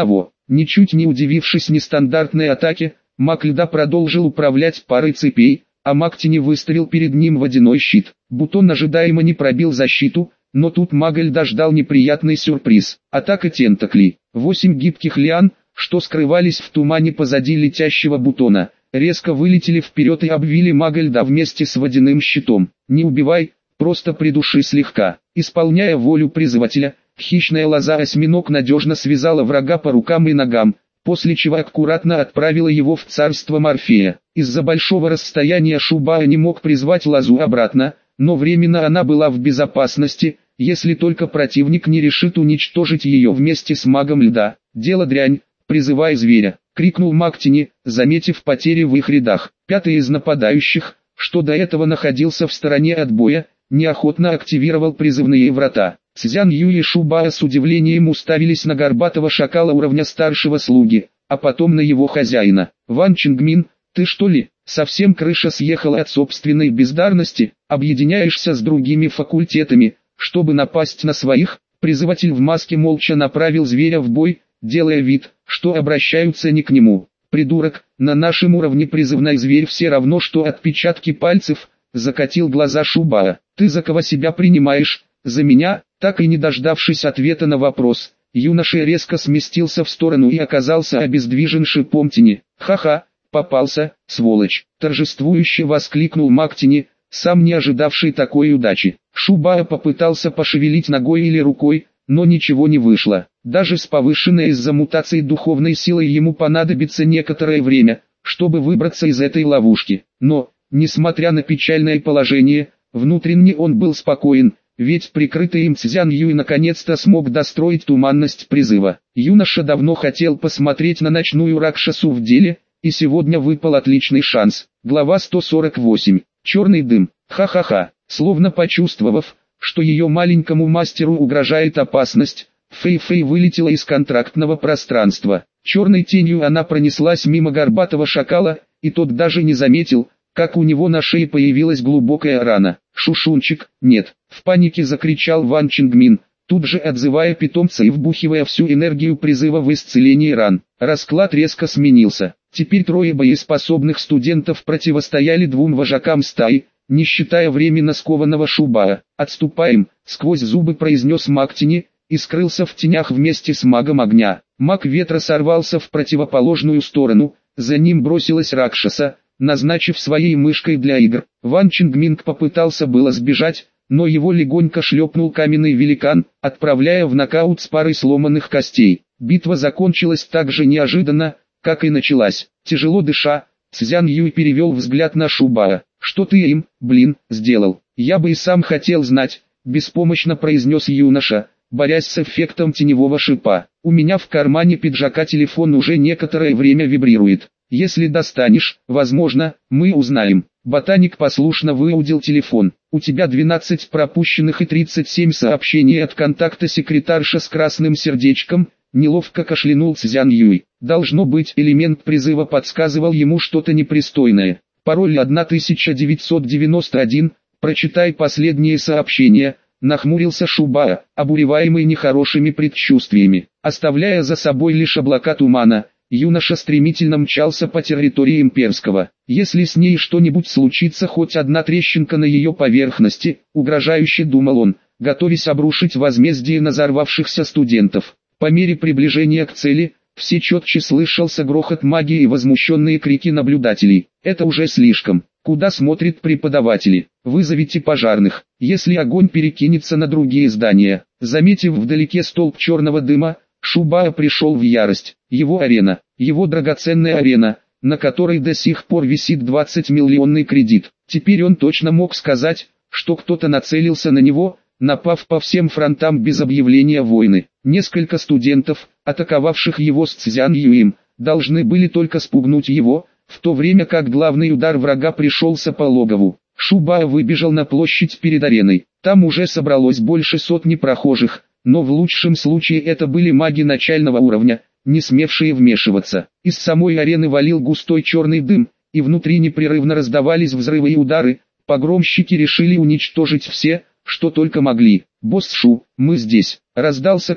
Speaker 1: Ничуть не удивившись нестандартной атаке, маг льда продолжил управлять парой цепей, а маг тени выставил перед ним водяной щит. Бутон ожидаемо не пробил защиту, но тут мага льда ждал неприятный сюрприз. Атака тентаклей. Восемь гибких лиан, что скрывались в тумане позади летящего бутона, резко вылетели вперед и обвили мага льда вместе с водяным щитом. Не убивай, просто придуши слегка. Исполняя волю призывателя, хищная лоза-осьминог надежно связала врага по рукам и ногам, после чего аккуратно отправила его в царство Морфея. Из-за большого расстояния Шубая не мог призвать лозу обратно, но временно она была в безопасности, если только противник не решит уничтожить ее вместе с магом льда. «Дело дрянь, призывай зверя!» — крикнул маг тени, заметив потери в их рядах. Пятый из нападающих, что до этого находился в стороне от боя, неохотно активировал призывные врата. Цзян Юй и Шубая с удивлением уставились на горбатого шакала уровня старшего слуги, а потом на его хозяина. «Ван Чингмин, ты что ли, совсем крыша съехала от собственной бездарности? Объединяешься с другими факультетами, чтобы напасть на своих?» Призыватель в маске молча направил зверя в бой, делая вид, что обращаются не к нему. «Придурок, на нашем уровне призывной зверь все равно, что отпечатки пальцев», — закатил глаза Шубая. «Ты за кого себя принимаешь? За меня?» Так и не дождавшись ответа на вопрос, юноша резко сместился в сторону и оказался обездвижен шипом тени. «Ха-ха, попался, сволочь!» — торжествующе воскликнул маг тени, сам не ожидавший такой удачи. Шубая попытался пошевелить ногой или рукой, но ничего не вышло. Даже с повышенной из-за мутаций духовной силой ему понадобится некоторое время, чтобы выбраться из этой ловушки. Но, несмотря на печальное положение, внутренне он был спокоен, ведь прикрытый им Цзян Юй наконец-то смог достроить туманность призыва. Юноша давно хотел посмотреть на ночную Ракшасу в деле, и сегодня выпал отличный шанс. Глава сто сорок восемь. Черный дым. Ха-ха-ха. Словно почувствовав, что ее маленькому мастеру угрожает опасность, Фэй-Фэй вылетела из контрактного пространства. Черной тенью она пронеслась мимо горбатого шакала, и тот даже не заметил, как у него на шее появилась глубокая рана. «Шушунчик, нет!» — в панике закричал Ван Чингмин, тут же отзывая питомца и вбухивая всю энергию призыва в исцеление ран. Расклад резко сменился. Теперь трое боеспособных студентов противостояли двум вожакам стаи, не считая временно скованного Шубая. «Отступаем!» — сквозь зубы произнес маг тени, и скрылся в тенях вместе с магом огня. Маг ветра сорвался в противоположную сторону, за ним бросилась Ракшаса, назначив своей мышкой для игр. Ван Чингминг попытался было сбежать, но его легонько шлепнул каменный великан, отправляя в нокаут с парой сломанных костей. Битва закончилась так же неожиданно, как и началась. Тяжело дыша, Цзян Юй перевел взгляд на Шубая. «Что ты им, блин, сделал? Я бы и сам хотел знать», — беспомощно произнес юноша, борясь с эффектом теневого шипа. «У меня в кармане пиджака телефон уже некоторое время вибрирует. Если достанешь, возможно, мы узнаем». Ботаник послушно выудил телефон. «У тебя двенадцать пропущенных и тридцать семь сообщений от контакта секретарша с красным сердечком», — неловко кашлянул Цзян Юй. Должно быть, элемент призыва подсказывал ему что-то непристойное. «Пароль тысяча девятьсот девяносто один, прочитай последние сообщения», — нахмурился Шубая, обуреваемый нехорошими предчувствиями. Оставляя за собой лишь облака тумана, юноша стремительно мчался по территории имперского. Если с ней что-нибудь случится, хоть одна трещинка на ее поверхности, угрожающе думал он, готовясь обрушить возмездие на взорвавшихся студентов. По мере приближения к цели, все четче слышался грохот магии и возмущенные крики наблюдателей. «Это уже слишком. Куда смотрят преподаватели? Вызовите пожарных, если огонь перекинется на другие здания». Заметив вдалеке столб черного дыма, Шубая пришел в ярость. Его арена, его драгоценная арена, на которой до сих пор висит двадцатимиллионный кредит. Теперь он точно мог сказать, что кто-то нацелился на него, напав по всем фронтам без объявления войны. Несколько студентов, атаковавших его с Цзян Юем, должны были только спугнуть его, в то время как главный удар врага пришелся по логову. Шубая выбежал на площадь перед ареной. Там уже собралось больше сотни прохожих, но в лучшем случае это были маги начального уровня, не смевшие вмешиваться. Из самой арены валил густой черный дым, и внутри непрерывно раздавались взрывы и удары. Погромщики решили уничтожить все, что только могли. «Босс Шу, мы здесь!» — раздался крик.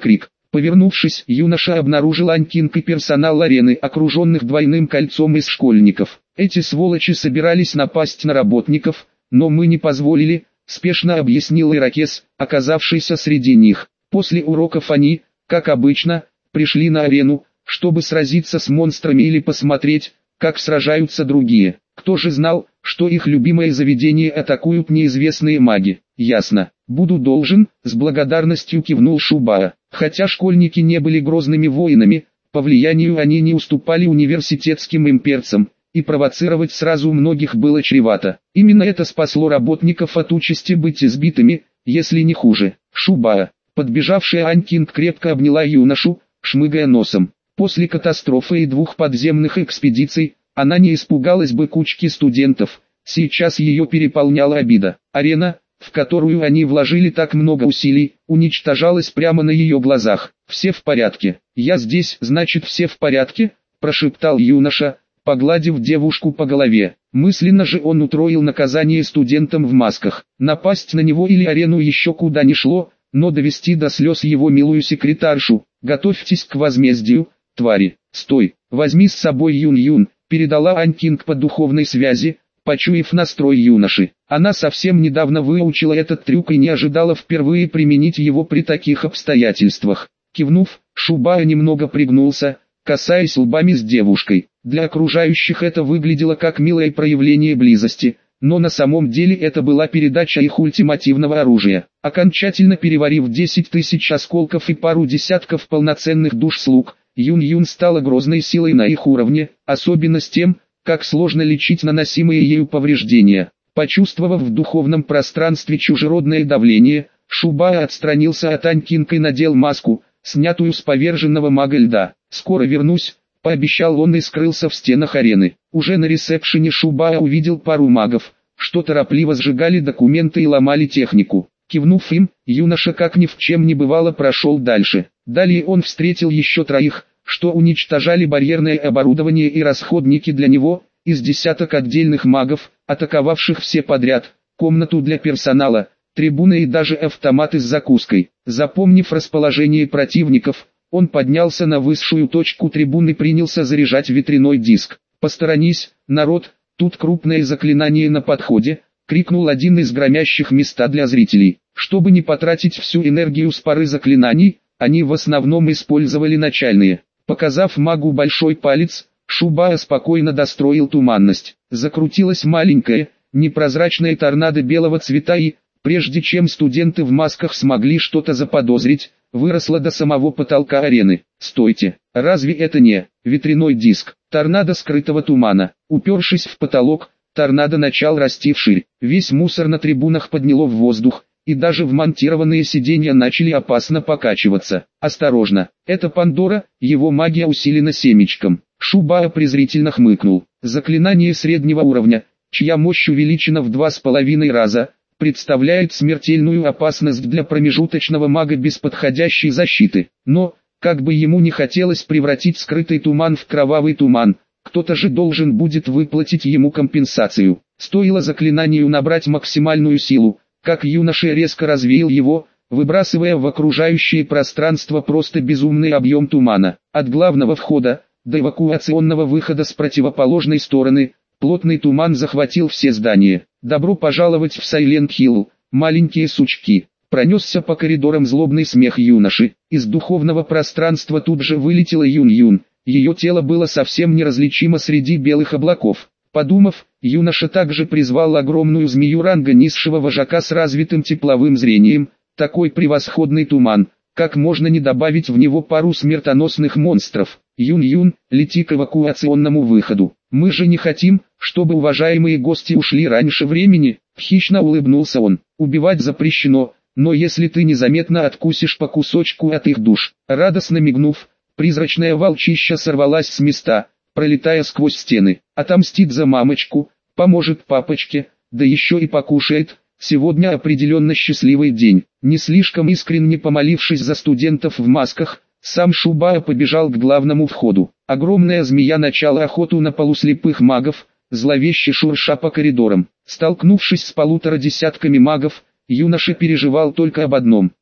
Speaker 1: Повернувшись, юноша обнаружил Анькинг и персонал арены, окруженных двойным кольцом из школьников. Эти сволочи собирались напасть на работников, но мы не позволили, спешно объяснил Иракез, оказавшийся среди них. После уроков они, как обычно, пришли на арену, чтобы сразиться с монстрами или посмотреть, как сражаются другие. Кто же знал, что их любимое заведение атакуют неизвестные маги? Ясно. Буду должен, с благодарностью кивнул Шубара. Хотя школьники не были грозными воинами, по влиянию они не уступали университетским имперцам, и провоцировать сразу многих было чревато. Именно это спасло работников от участи быть избитыми, если не хуже. Шубара, подбежавшая Анькинг, крепко обняла юношу, шмыгая носом. После катастрофы и двух подземных экспедиций, она не испугалась бы кучки студентов, сейчас ее переполняла обида. Арена, в которую они вложили так много усилий, уничтожалась прямо на ее глазах. «Все в порядке. Я здесь, значит все в порядке?» – прошептал юноша, погладив девушку по голове. Мысленно же он утроил наказание студентам в масках. Напасть на него или арену еще куда ни шло, но довести до слез его милую секретаршу. «Готовьтесь к возмездию, твари. Стой, возьми с собой Юн-Юн», передала Анькинг по духовной связи, почуяв настрой юноши. Она совсем недавно выучила этот трюк и не ожидала впервые применить его при таких обстоятельствах. Кивнув, Шубара немного пригнулся, касаясь лбами с девушкой. Для окружающих это выглядело как милое проявление близости, но на самом деле это была передача их ультимативного оружия. Окончательно переварив десять тысяч осколков и пару десятков полноценных душ слуг, Юн-Юн стала грозной силой на их уровне, особенно с тем, как сложно лечить наносимые ею повреждения. Почувствовав в духовном пространстве чужеродное давление, Шубара отстранился от Анькинг и надел маску, снятую с поверженного мага льда. «Скоро вернусь», — пообещал он и скрылся в стенах арены. Уже на ресепшене Шубара увидел пару магов, что торопливо сжигали документы и ломали технику. Кивнув им, юноша как ни в чем не бывало прошел дальше. Далее он встретил еще троих, что уничтожали барьерное оборудование и расходники для него, из десяток отдельных магов, атаковавших все подряд, комнату для персонала, трибуны и даже автоматы с закуской. Запомнив расположение противников, он поднялся на высшую точку трибуны и принялся заряжать ветряной диск. «Посторонись, народ, тут крупное заклинание на подходе», — крикнул один из громящих места для зрителей. Чтобы не потратить всю энергию с пары заклинаний, они в основном использовали начальные. Показав магу большой палец, Шубара спокойно достроил туманность. Закрутилась маленькая, непрозрачная торнадо белого цвета и, прежде чем студенты в масках смогли что-то заподозрить, выросла до самого потолка арены. «Стойте, разве это не ветряной диск?» Торнадо скрытого тумана. Упершись в потолок, торнадо начал расти вширь. Весь мусор на трибунах подняло в воздух, и даже вмонтированные сиденья начали опасно покачиваться. «Осторожно, это Пандора, его магия усилена семечком». Шубара презрительно хмыкнул. Заклинание среднего уровня, чья мощь увеличена в два с половиной раза, представляет смертельную опасность для промежуточного мага без подходящей защиты. Но, как бы ему не хотелось превратить скрытый туман в кровавый туман, кто-то же должен будет выплатить ему компенсацию. Стоило заклинанию набрать максимальную силу, как юноша резко развеял его, выбрасывая в окружающее пространство просто безумный объем тумана. От главного входа до эвакуационного выхода с противоположной стороны, плотный туман захватил все здания. «Добро пожаловать в Сайленд-Хилл, маленькие сучки!» Пронесся по коридорам злобный смех юноши. Из духовного пространства тут же вылетела Юн-Юн. Ее тело было совсем неразличимо среди белых облаков. Подумав, юноша также призвал огромную змею ранга низшего вожака с развитым тепловым зрением. Такой превосходный туман, как можно не добавить в него пару смертоносных монстров. «Юн-Юн, лети к эвакуационному выходу. Мы же не хотим, чтобы уважаемые гости ушли раньше времени», — хищно улыбнулся он. «Убивать запрещено, но если ты незаметно откусишь по кусочку от их душ». Радостно мигнув, призрачная волчища сорвалась с места, пролетая сквозь стены. «Отомстит за мамочку, поможет папочке, да еще и покушает. Сегодня определенно счастливый день». Не слишком искренне помолившись за студентов в масках, сам Шубара побежал к главному входу. Огромная змея начала охоту на полуслепых магов, зловеще шурша по коридорам. Столкнувшись с полутора десятками магов, юноша переживал только об одном.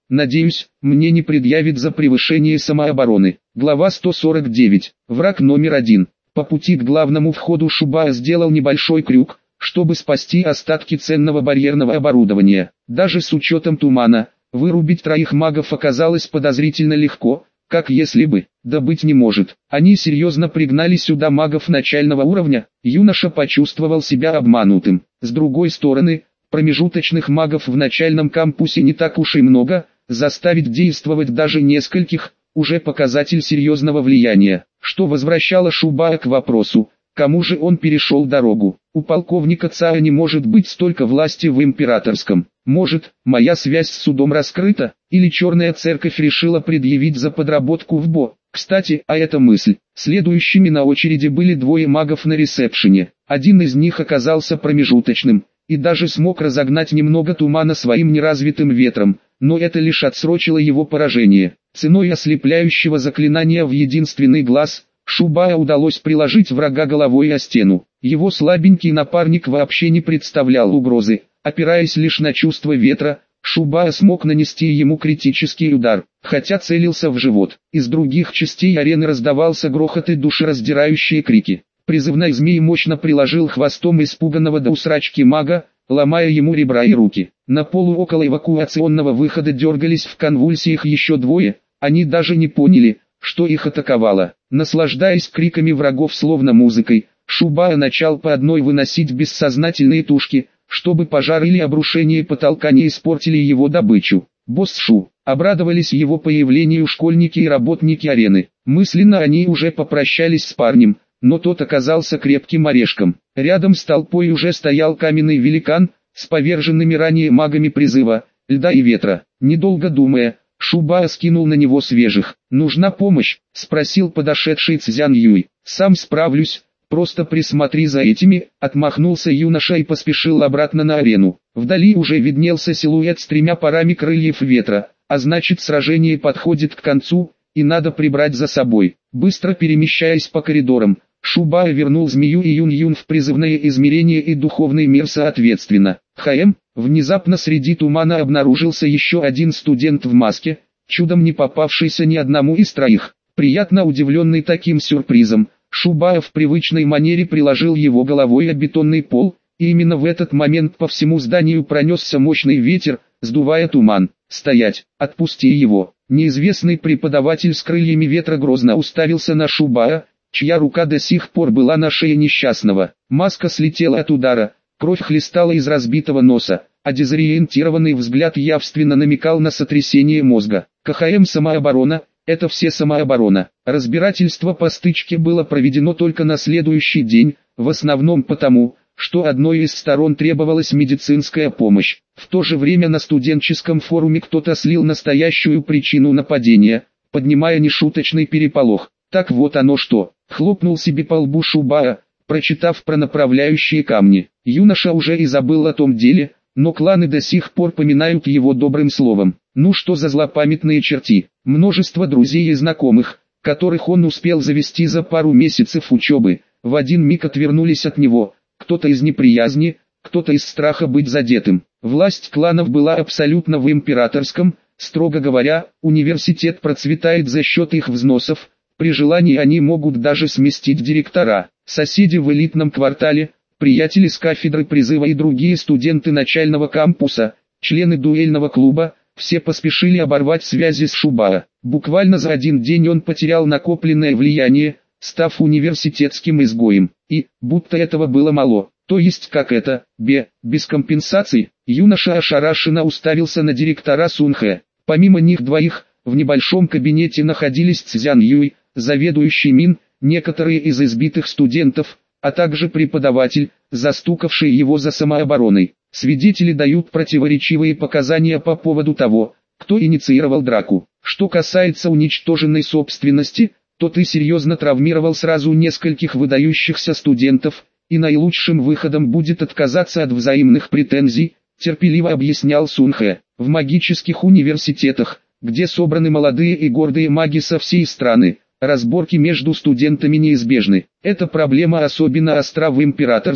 Speaker 1: Надеюсь, мне не предъявит за превышение самообороны. Глава сто сорок девять. Враг номер один. По пути к главному входу Шубая сделал небольшой крюк, чтобы спасти остатки ценного барьерного оборудования. Даже с учетом тумана, вырубить троих магов оказалось подозрительно легко, как если бы. Да быть не может. Они серьезно пригнали сюда магов начального уровня. Юноша почувствовал себя обманутым. С другой стороны, промежуточных магов в начальном кампусе не так уж и много, заставить действовать даже нескольких, уже показатель серьезного влияния, что возвращало Шубая к вопросу, кому же он перешел дорогу. У полковника Цая не может быть столько власти в императорском. Может, моя связь с судом раскрыта, или черная церковь решила предъявить за подработку в БО. Кстати, а эта мысль. Следующими на очереди были двое магов на ресепшене. Один из них оказался промежуточным, и даже смог разогнать немного тумана своим неразвитым ветром, но это лишь отсрочило его поражение. Ценой ослепляющего заклинания в единственный глаз, Шубая удалось приложить врага головой о стену. Его слабенький напарник вообще не представлял угрозы, опираясь лишь на чувство ветра, Шубая смог нанести ему критический удар, хотя целился в живот. Из других частей арены раздавался грохот и душераздирающие крики. Призывной змей мощно приложил хвостом испуганного до усрачки мага, ломая ему ребра и руки. На полу около эвакуационного выхода дергались в конвульсиях еще двое, они даже не поняли, что их атаковало. Наслаждаясь криками врагов словно музыкой, Шубая начал по одной выносить бессознательные тушки, чтобы пожар или обрушение потолка не испортили его добычу. Босс Шу. Обрадовались его появлению школьники и работники арены. Мысленно они уже попрощались с парнем, но тот оказался крепким орешком. Рядом с толпой уже стоял каменный великан, с поверженными ранее магами призыва, льда и ветра. Недолго думая, Шубая скинул на него свежих. «Нужна помощь?» — спросил подошедший Цзян Юй. «Сам справлюсь, просто присмотри за этими», — отмахнулся юноша и поспешил обратно на арену. Вдали уже виднелся силуэт с тремя парами крыльев ветра, а значит сражение подходит к концу, и надо прибрать за собой. Быстро перемещаясь по коридорам, Шубая вернул Змею и Юн-Юн в призывное измерение и духовный мир соответственно. ХМ, внезапно среди тумана обнаружился еще один студент в маске, чудом не попавшийся ни одному из троих. Приятно удивленный таким сюрпризом, Шубая в привычной манере приложил его головой о бетонный пол, и именно в этот момент по всему зданию пронесся мощный ветер, сдувая туман. «Стоять! Отпусти его!» Неизвестный преподаватель с крыльями ветра грозно уставился на Шубая, чья рука до сих пор была на шее несчастного. Маска слетела от удара, кровь хлестала из разбитого носа, а дезориентированный взгляд явственно намекал на сотрясение мозга. КХМ самооборона, это все самооборона. Разбирательство по стычке было проведено только на следующий день, в основном потому, что одной из сторон требовалась медицинская помощь. В то же время на студенческом форуме кто-то слил настоящую причину нападения, поднимая нешуточный переполох. Так вот оно что, хлопнул себе по лбу Шубая, прочитав про направляющие камни. Юноша уже и забыл о том деле, но кланы до сих пор поминают его добрым словом. Ну что за злопамятные черти, множество друзей и знакомых, которых он успел завести за пару месяцев учебы, в один миг отвернулись от него, кто-то из неприязни, кто-то из страха быть задетым. Власть кланов была абсолютно в императорском, строго говоря, университет процветает за счет их взносов, при желании они могут даже сместить директора. Соседи в элитном квартале, приятели с кафедры призыва и другие студенты начального кампуса, члены дуэльного клуба, все поспешили оборвать связи с Шубая. Буквально за один день он потерял накопленное влияние, став университетским изгоем. И, будто этого было мало, то есть как это, бе, без компенсаций, юноша ошарашенно уставился на директора Сунхэ. Помимо них двоих, в небольшом кабинете находились Цзян Юй, заведующий Мин, некоторые из избитых студентов, а также преподаватель, застукавший его за самообороной. Свидетели дают противоречивые показания по поводу того, кто инициировал драку. Что касается уничтоженной собственности, то ты серьезно травмировал сразу нескольких выдающихся студентов, и наилучшим выходом будет отказаться от взаимных претензий, терпеливо объяснял Сунхэ. В магических университетах, где собраны молодые и гордые маги со всей страны, разборки между студентами неизбежны. Эта проблема особенно остра в императорском,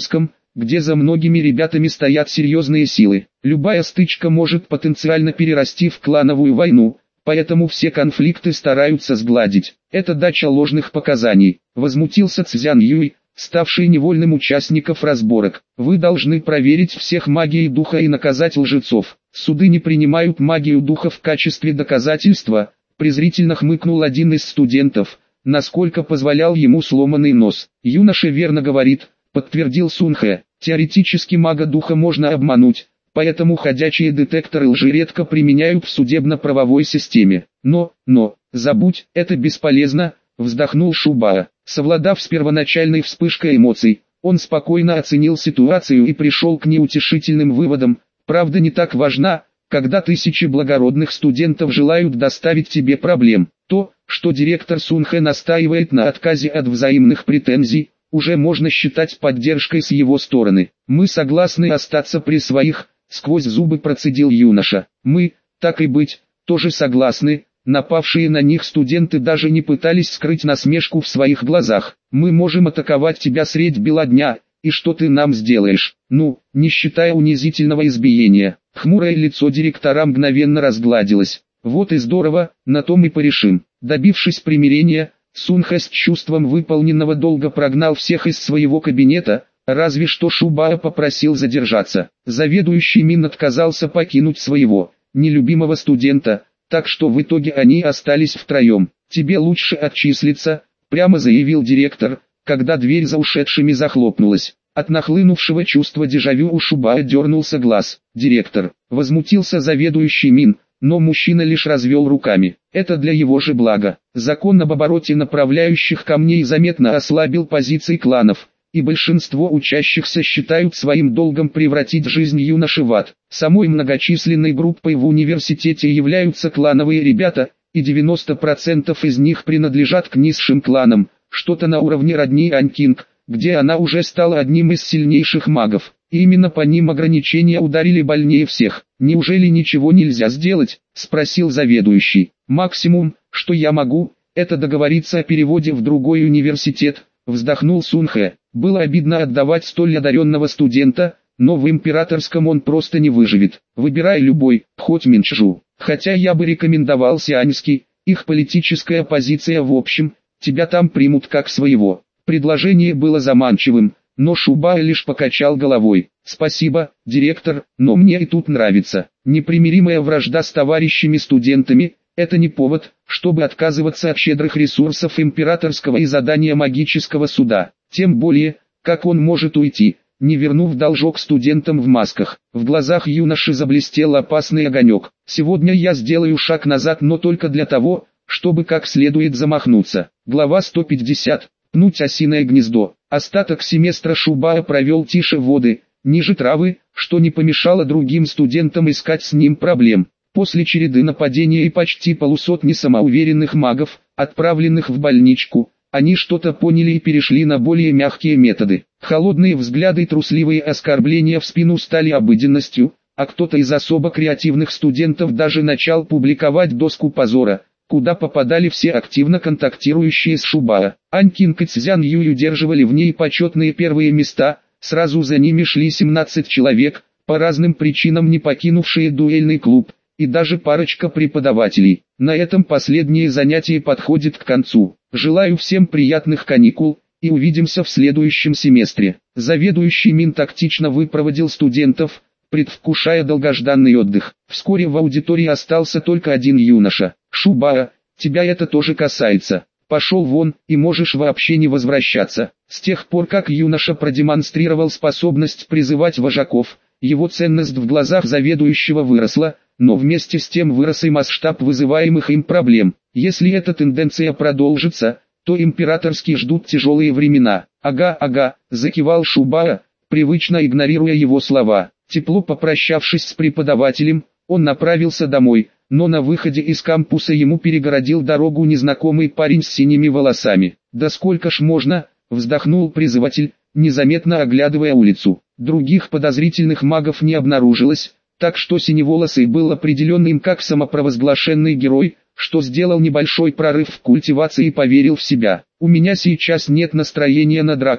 Speaker 1: где за многими ребятами стоят серьезные силы. Любая стычка может потенциально перерасти в клановую войну, поэтому все конфликты стараются сгладить. Это дача ложных показаний. Возмутился Цзян Юй, ставший невольным участником разборок. Вы должны проверить всех магией духа и наказать лжецов. Суды не принимают магию духа в качестве доказательства, презрительно хмыкнул один из студентов, насколько позволял ему сломанный нос. Юноша верно говорит, подтвердил Сунхэ. Теоретически мага духа можно обмануть, поэтому ходячие детекторы лжи редко применяют в судебно-правовой системе. Но, но, забудь, это бесполезно, вздохнул Шубаа. Совладав с первоначальной вспышкой эмоций, он спокойно оценил ситуацию и пришел к неутешительным выводам. Правда не так важна, когда тысячи благородных студентов желают доставить тебе проблем. То, что директор Сунхэ настаивает на отказе от взаимных претензий, уже можно считать поддержкой с его стороны. Мы согласны остаться при своих, сквозь зубы процедил юноша. Мы, так и быть, тоже согласны. Напавшие на них студенты даже не пытались скрыть насмешку в своих глазах. Мы можем атаковать тебя средь бела дня, и что ты нам сделаешь? Ну, не считая унизительного избиения. Хмурое лицо директора мгновенно разгладилось. Вот и здорово, на том и порешим. Добившись примирения, Сунхэ с чувством выполненного долга прогнал всех из своего кабинета, разве что Шубаа попросил задержаться. Заведующий Мин отказался покинуть своего нелюбимого студента, так что в итоге они остались втроем. «Тебе лучше отчислиться», — прямо заявил директор, когда дверь за ушедшими захлопнулась. От нахлынувшего чувства дежавю у Шубаа дернулся глаз. «Директор», — возмутился заведующий Мин, но мужчина лишь развел руками. Это для его же блага. Закон об обороте направляющих камней заметно ослабил позиции кланов, и большинство учащихся считают своим долгом превратить жизнь юноши в ад. Самой многочисленной группой в университете являются клановые ребята, и девяносто процентов из них принадлежат к низшим кланам, что-то на уровне родни Анькинг, где она уже стала одним из сильнейших магов. И именно по ним ограничения ударили больнее всех. «Неужели ничего нельзя сделать?» – спросил заведующий. «Максимум, что я могу, это договориться о переводе в другой университет», – вздохнул Сунхэ. Было обидно отдавать столь одаренного студента, но в императорском он просто не выживет. Выбирай любой, хоть Минчжу. Хотя я бы рекомендовал Сианьский, их политическая позиция в общем, тебя там примут как своего. Предложение было заманчивым, но Шубаа лишь покачал головой. «Спасибо, директор, но мне и тут нравится. Непримиримая вражда с товарищами-студентами – это не повод, чтобы отказываться от щедрых ресурсов императорского и задания магического суда. Тем более, как он может уйти, не вернув должок студентам в масках». В глазах юноши заблестел опасный огонек. «Сегодня я сделаю шаг назад, но только для того, чтобы как следует замахнуться». Глава сто пятьдесят. Пнуть осиное гнездо. Остаток семестра Шубаа провел тише воды, ниже травы, что не помешало другим студентам искать с ним проблем. После череды нападений и почти полусотни самоуверенных магов, отправленных в больничку, они что-то поняли и перешли на более мягкие методы. Холодные взгляды и трусливые оскорбления в спину стали обыденностью, а кто-то из особо креативных студентов даже начал публиковать доску позора, куда попадали все активно контактирующие с Шубаа. Анькинг и Цзян Юй удерживали в ней почетные первые места, сразу за ними шли семнадцать человек, по разным причинам не покинувшие дуэльный клуб, и даже парочка преподавателей. На этом последнее занятие подходит к концу. Желаю всем приятных каникул, и увидимся в следующем семестре. Заведующий Мин тактично выпроводил студентов, предвкушая долгожданный отдых. Вскоре в аудитории остался только один юноша. «Шубаа, тебя это тоже касается. Пошел вон, и можешь вообще не возвращаться». С тех пор, как юноша продемонстрировал способность призывать вожаков, его ценность в глазах заведующего выросла, но вместе с тем вырос и масштаб вызываемых им проблем. Если эта тенденция продолжится, то императорские ждут тяжелые времена. «Ага, ага», — закивал Шубаа, привычно игнорируя его слова. Тепло попрощавшись с преподавателем, он направился домой, но на выходе из кампуса ему перегородил дорогу незнакомый парень с синими волосами. «Да сколько ж можно?» — вздохнул призыватель, незаметно оглядывая улицу. Других подозрительных магов не обнаружилось, так что Синеволосый был определен им как самопровозглашенный герой, что сделал небольшой прорыв в культивации и поверил в себя. «У меня сейчас нет настроения на драку», —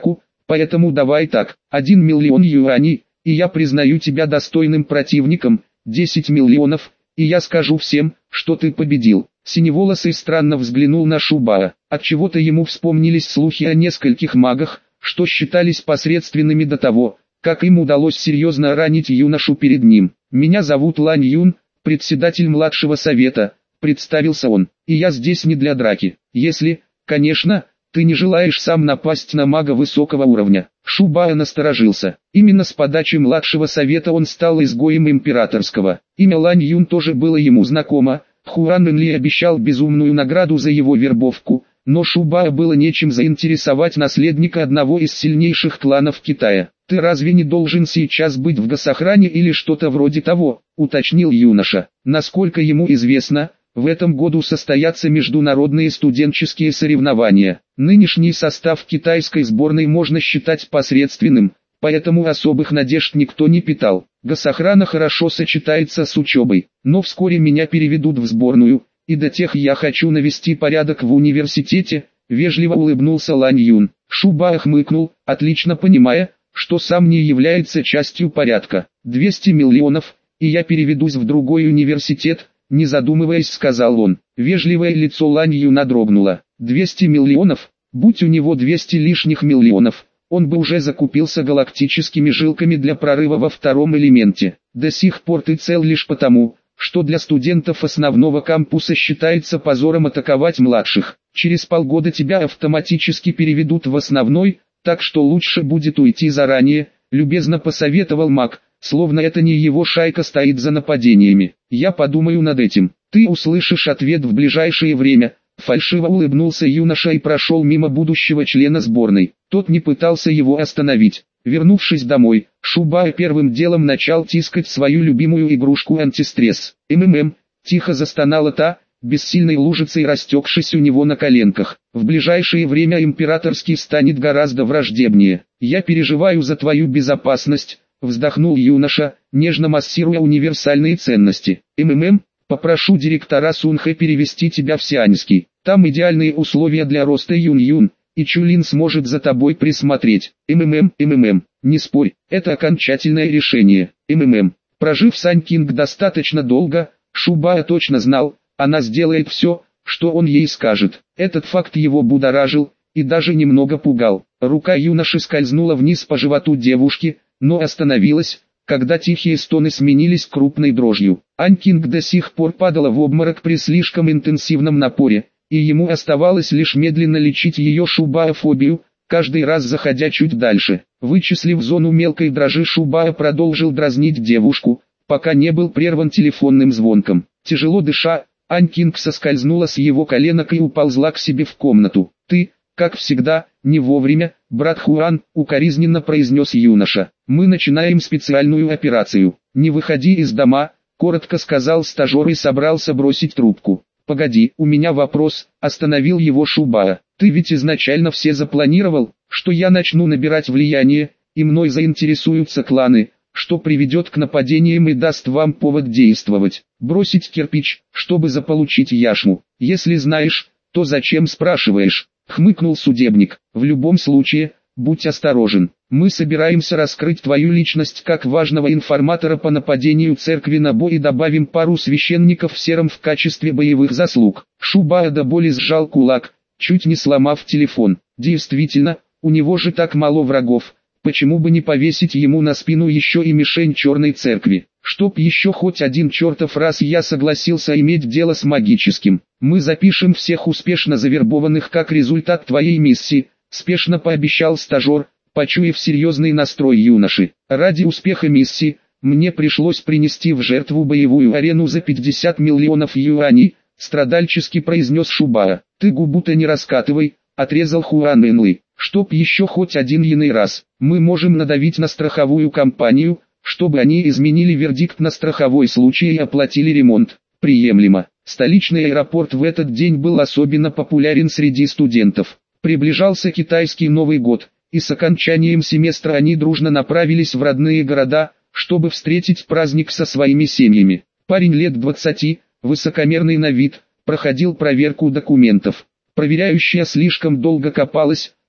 Speaker 1: Поэтому давай так, один миллион юаней, и я признаю тебя достойным противником, десять миллионов, и я скажу всем, что ты победил. Синеволосый странно взглянул на Шубая. Отчего-то ему вспомнились слухи о нескольких магах, что считались посредственными до того, как им удалось серьезно ранить юношу перед ним. «Меня зовут Лань Юн, председатель младшего совета», — представился он, — «и я здесь не для драки. Если, конечно, ты не желаешь сам напасть на мага высокого уровня». Шубая насторожился. Именно с подачи младшего совета он стал изгоем императорского. Имя Лань Юн тоже было ему знакомо. Хуан Энли обещал безумную награду за его вербовку, но Шубая было нечем заинтересовать наследника одного из сильнейших кланов Китая. «Ты разве не должен сейчас быть в госохране или что-то вроде того?» — уточнил юноша. Насколько ему известно, в этом году состоятся международные студенческие соревнования. Нынешний состав китайской сборной можно считать посредственным, поэтому особых надежд никто не питал. Госохрана хорошо сочетается с учебой, но вскоре меня переведут в сборную, и до тех я хочу навести порядок в университете, вежливо улыбнулся Лань Юн. Шубая хмыкнул, отлично понимая, что сам не является частью порядка. двести миллионов, и я переведусь в другой университет, не задумываясь, сказал он. Вежливое лицо Лань Юна дрогнуло. двести миллионов, будь у него двести лишних миллионов, он бы уже закупился галактическими жилками для прорыва во втором элементе. До сих пор ты цел лишь потому, что для студентов основного кампуса считается позором атаковать младших. Через полгода тебя автоматически переведут в основной, так что лучше будет уйти заранее, любезно посоветовал маг, словно это не его шайка стоит за нападениями. Я подумаю над этим. Ты услышишь ответ в ближайшее время. Фальшиво улыбнулся юноша и прошел мимо будущего члена сборной. Тот не пытался его остановить. Вернувшись домой, Шубай первым делом начал тискать свою любимую игрушку антистресс. МММ, тихо застонала та, бессильной лужицей растекшись у него на коленках. В ближайшее время императорский станет гораздо враждебнее. Я переживаю за твою безопасность, вздохнул юноша, нежно массируя универсальные ценности. МММ, попрошу директора Сунхэ перевести тебя в Сианьский. Там идеальные условия для роста Юн-Юн, и Чулин сможет за тобой присмотреть. МММ, МММ, не спорь, это окончательное решение. МММ, прожив Санькинг достаточно долго, Шубая точно знал, она сделает все, что он ей скажет. Этот факт его будоражил, и даже немного пугал. Рука юноши скользнула вниз по животу девушки, но остановилась, когда тихие стоны сменились крупной дрожью. Анькинг до сих пор падала в обморок при слишком интенсивном напоре, и ему оставалось лишь медленно лечить ее шубаофобию, каждый раз заходя чуть дальше. Вычислив зону мелкой дрожи, Шубая продолжил дразнить девушку, пока не был прерван телефонным звонком. Тяжело дыша, Анькинг соскользнула с его коленок и уползла к себе в комнату. «Ты, как всегда, не вовремя, брат Хуан», — укоризненно произнес юноша. «Мы начинаем специальную операцию. Не выходи из дома», — коротко сказал стажер и собрался бросить трубку. «Погоди, у меня вопрос», — остановил его Шубая. «Ты ведь изначально все запланировал, что я начну набирать влияние, и мной заинтересуются кланы, что приведет к нападениям и даст вам повод действовать. Бросить кирпич, чтобы заполучить яшму. Если знаешь, то зачем спрашиваешь?» — хмыкнул судебник. «В любом случае, будь осторожен. Мы собираемся раскрыть твою личность как важного информатора по нападению церкви на Бо и добавим пару священников в сером в качестве боевых заслуг». Шубая до боли сжал кулак, чуть не сломав телефон. Действительно, у него же так мало врагов. Почему бы не повесить ему на спину еще и мишень черной церкви? Чтоб еще хоть один чертов раз я согласился иметь дело с магическим. Мы запишем всех успешно завербованных как результат твоей миссии, спешно пообещал стажер, почуяв серьезный настрой юноши. Ради успеха миссии, мне пришлось принести в жертву боевую арену за пятьдесят миллионов юаней, страдальчески произнес Шубая. Ты губу-то не раскатывай, отрезал Хуан Энли. Чтоб еще хоть один иной раз, мы можем надавить на страховую компанию, чтобы они изменили вердикт на страховой случай и оплатили ремонт. Приемлемо. Столичный аэропорт в этот день был особенно популярен среди студентов. Приближался китайский Новый год, и с окончанием семестра они дружно направились в родные города, чтобы встретить праздник со своими семьями. Парень лет двадцати, высокомерный на вид, проходил проверку документов. Проверяющая слишком долго копалась,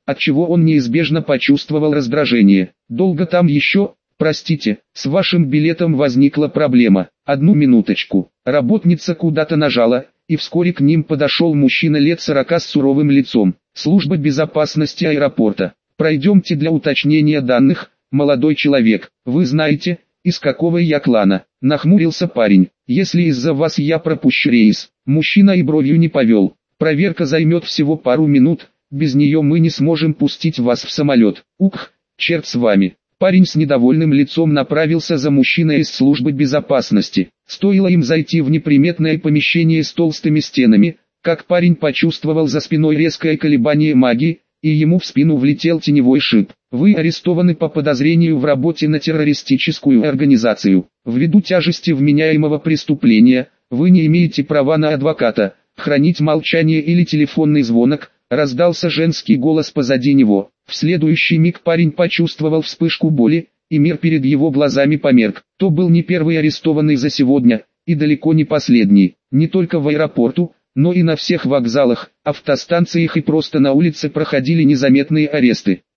Speaker 1: отчего он неизбежно почувствовал раздражение. «Долго там еще?» «Простите, с вашим билетом возникла проблема. Одну минуточку». Работница куда-то нажала, и вскоре к ним подошел мужчина лет сорока с суровым лицом. «Служба безопасности аэропорта. Пройдемте для уточнения данных, молодой человек. Вы знаете, из какого я клана?» Нахмурился парень. «Если из-за вас я пропущу рейс». Мужчина и бровью не повел. «Проверка займет всего пару минут, без нее мы не сможем пустить вас в самолет». «Ух, черт с вами». Парень с недовольным лицом направился за мужчиной из службы безопасности. Стоило им зайти в неприметное помещение с толстыми стенами, как парень почувствовал за спиной резкое колебание магии, и ему в спину влетел теневой шип. «Вы арестованы по подозрению в работе на террористическую организацию. Ввиду тяжести вменяемого преступления, вы не имеете права на адвоката, хранить молчание или телефонный звонок», раздался женский голос позади него. В следующий миг парень почувствовал вспышку боли, и мир перед его глазами померк. То был не первый арестованный за сегодня, и далеко не последний. Не только в аэропорту, но и на всех вокзалах, автостанциях и просто на улице проходили незаметные аресты.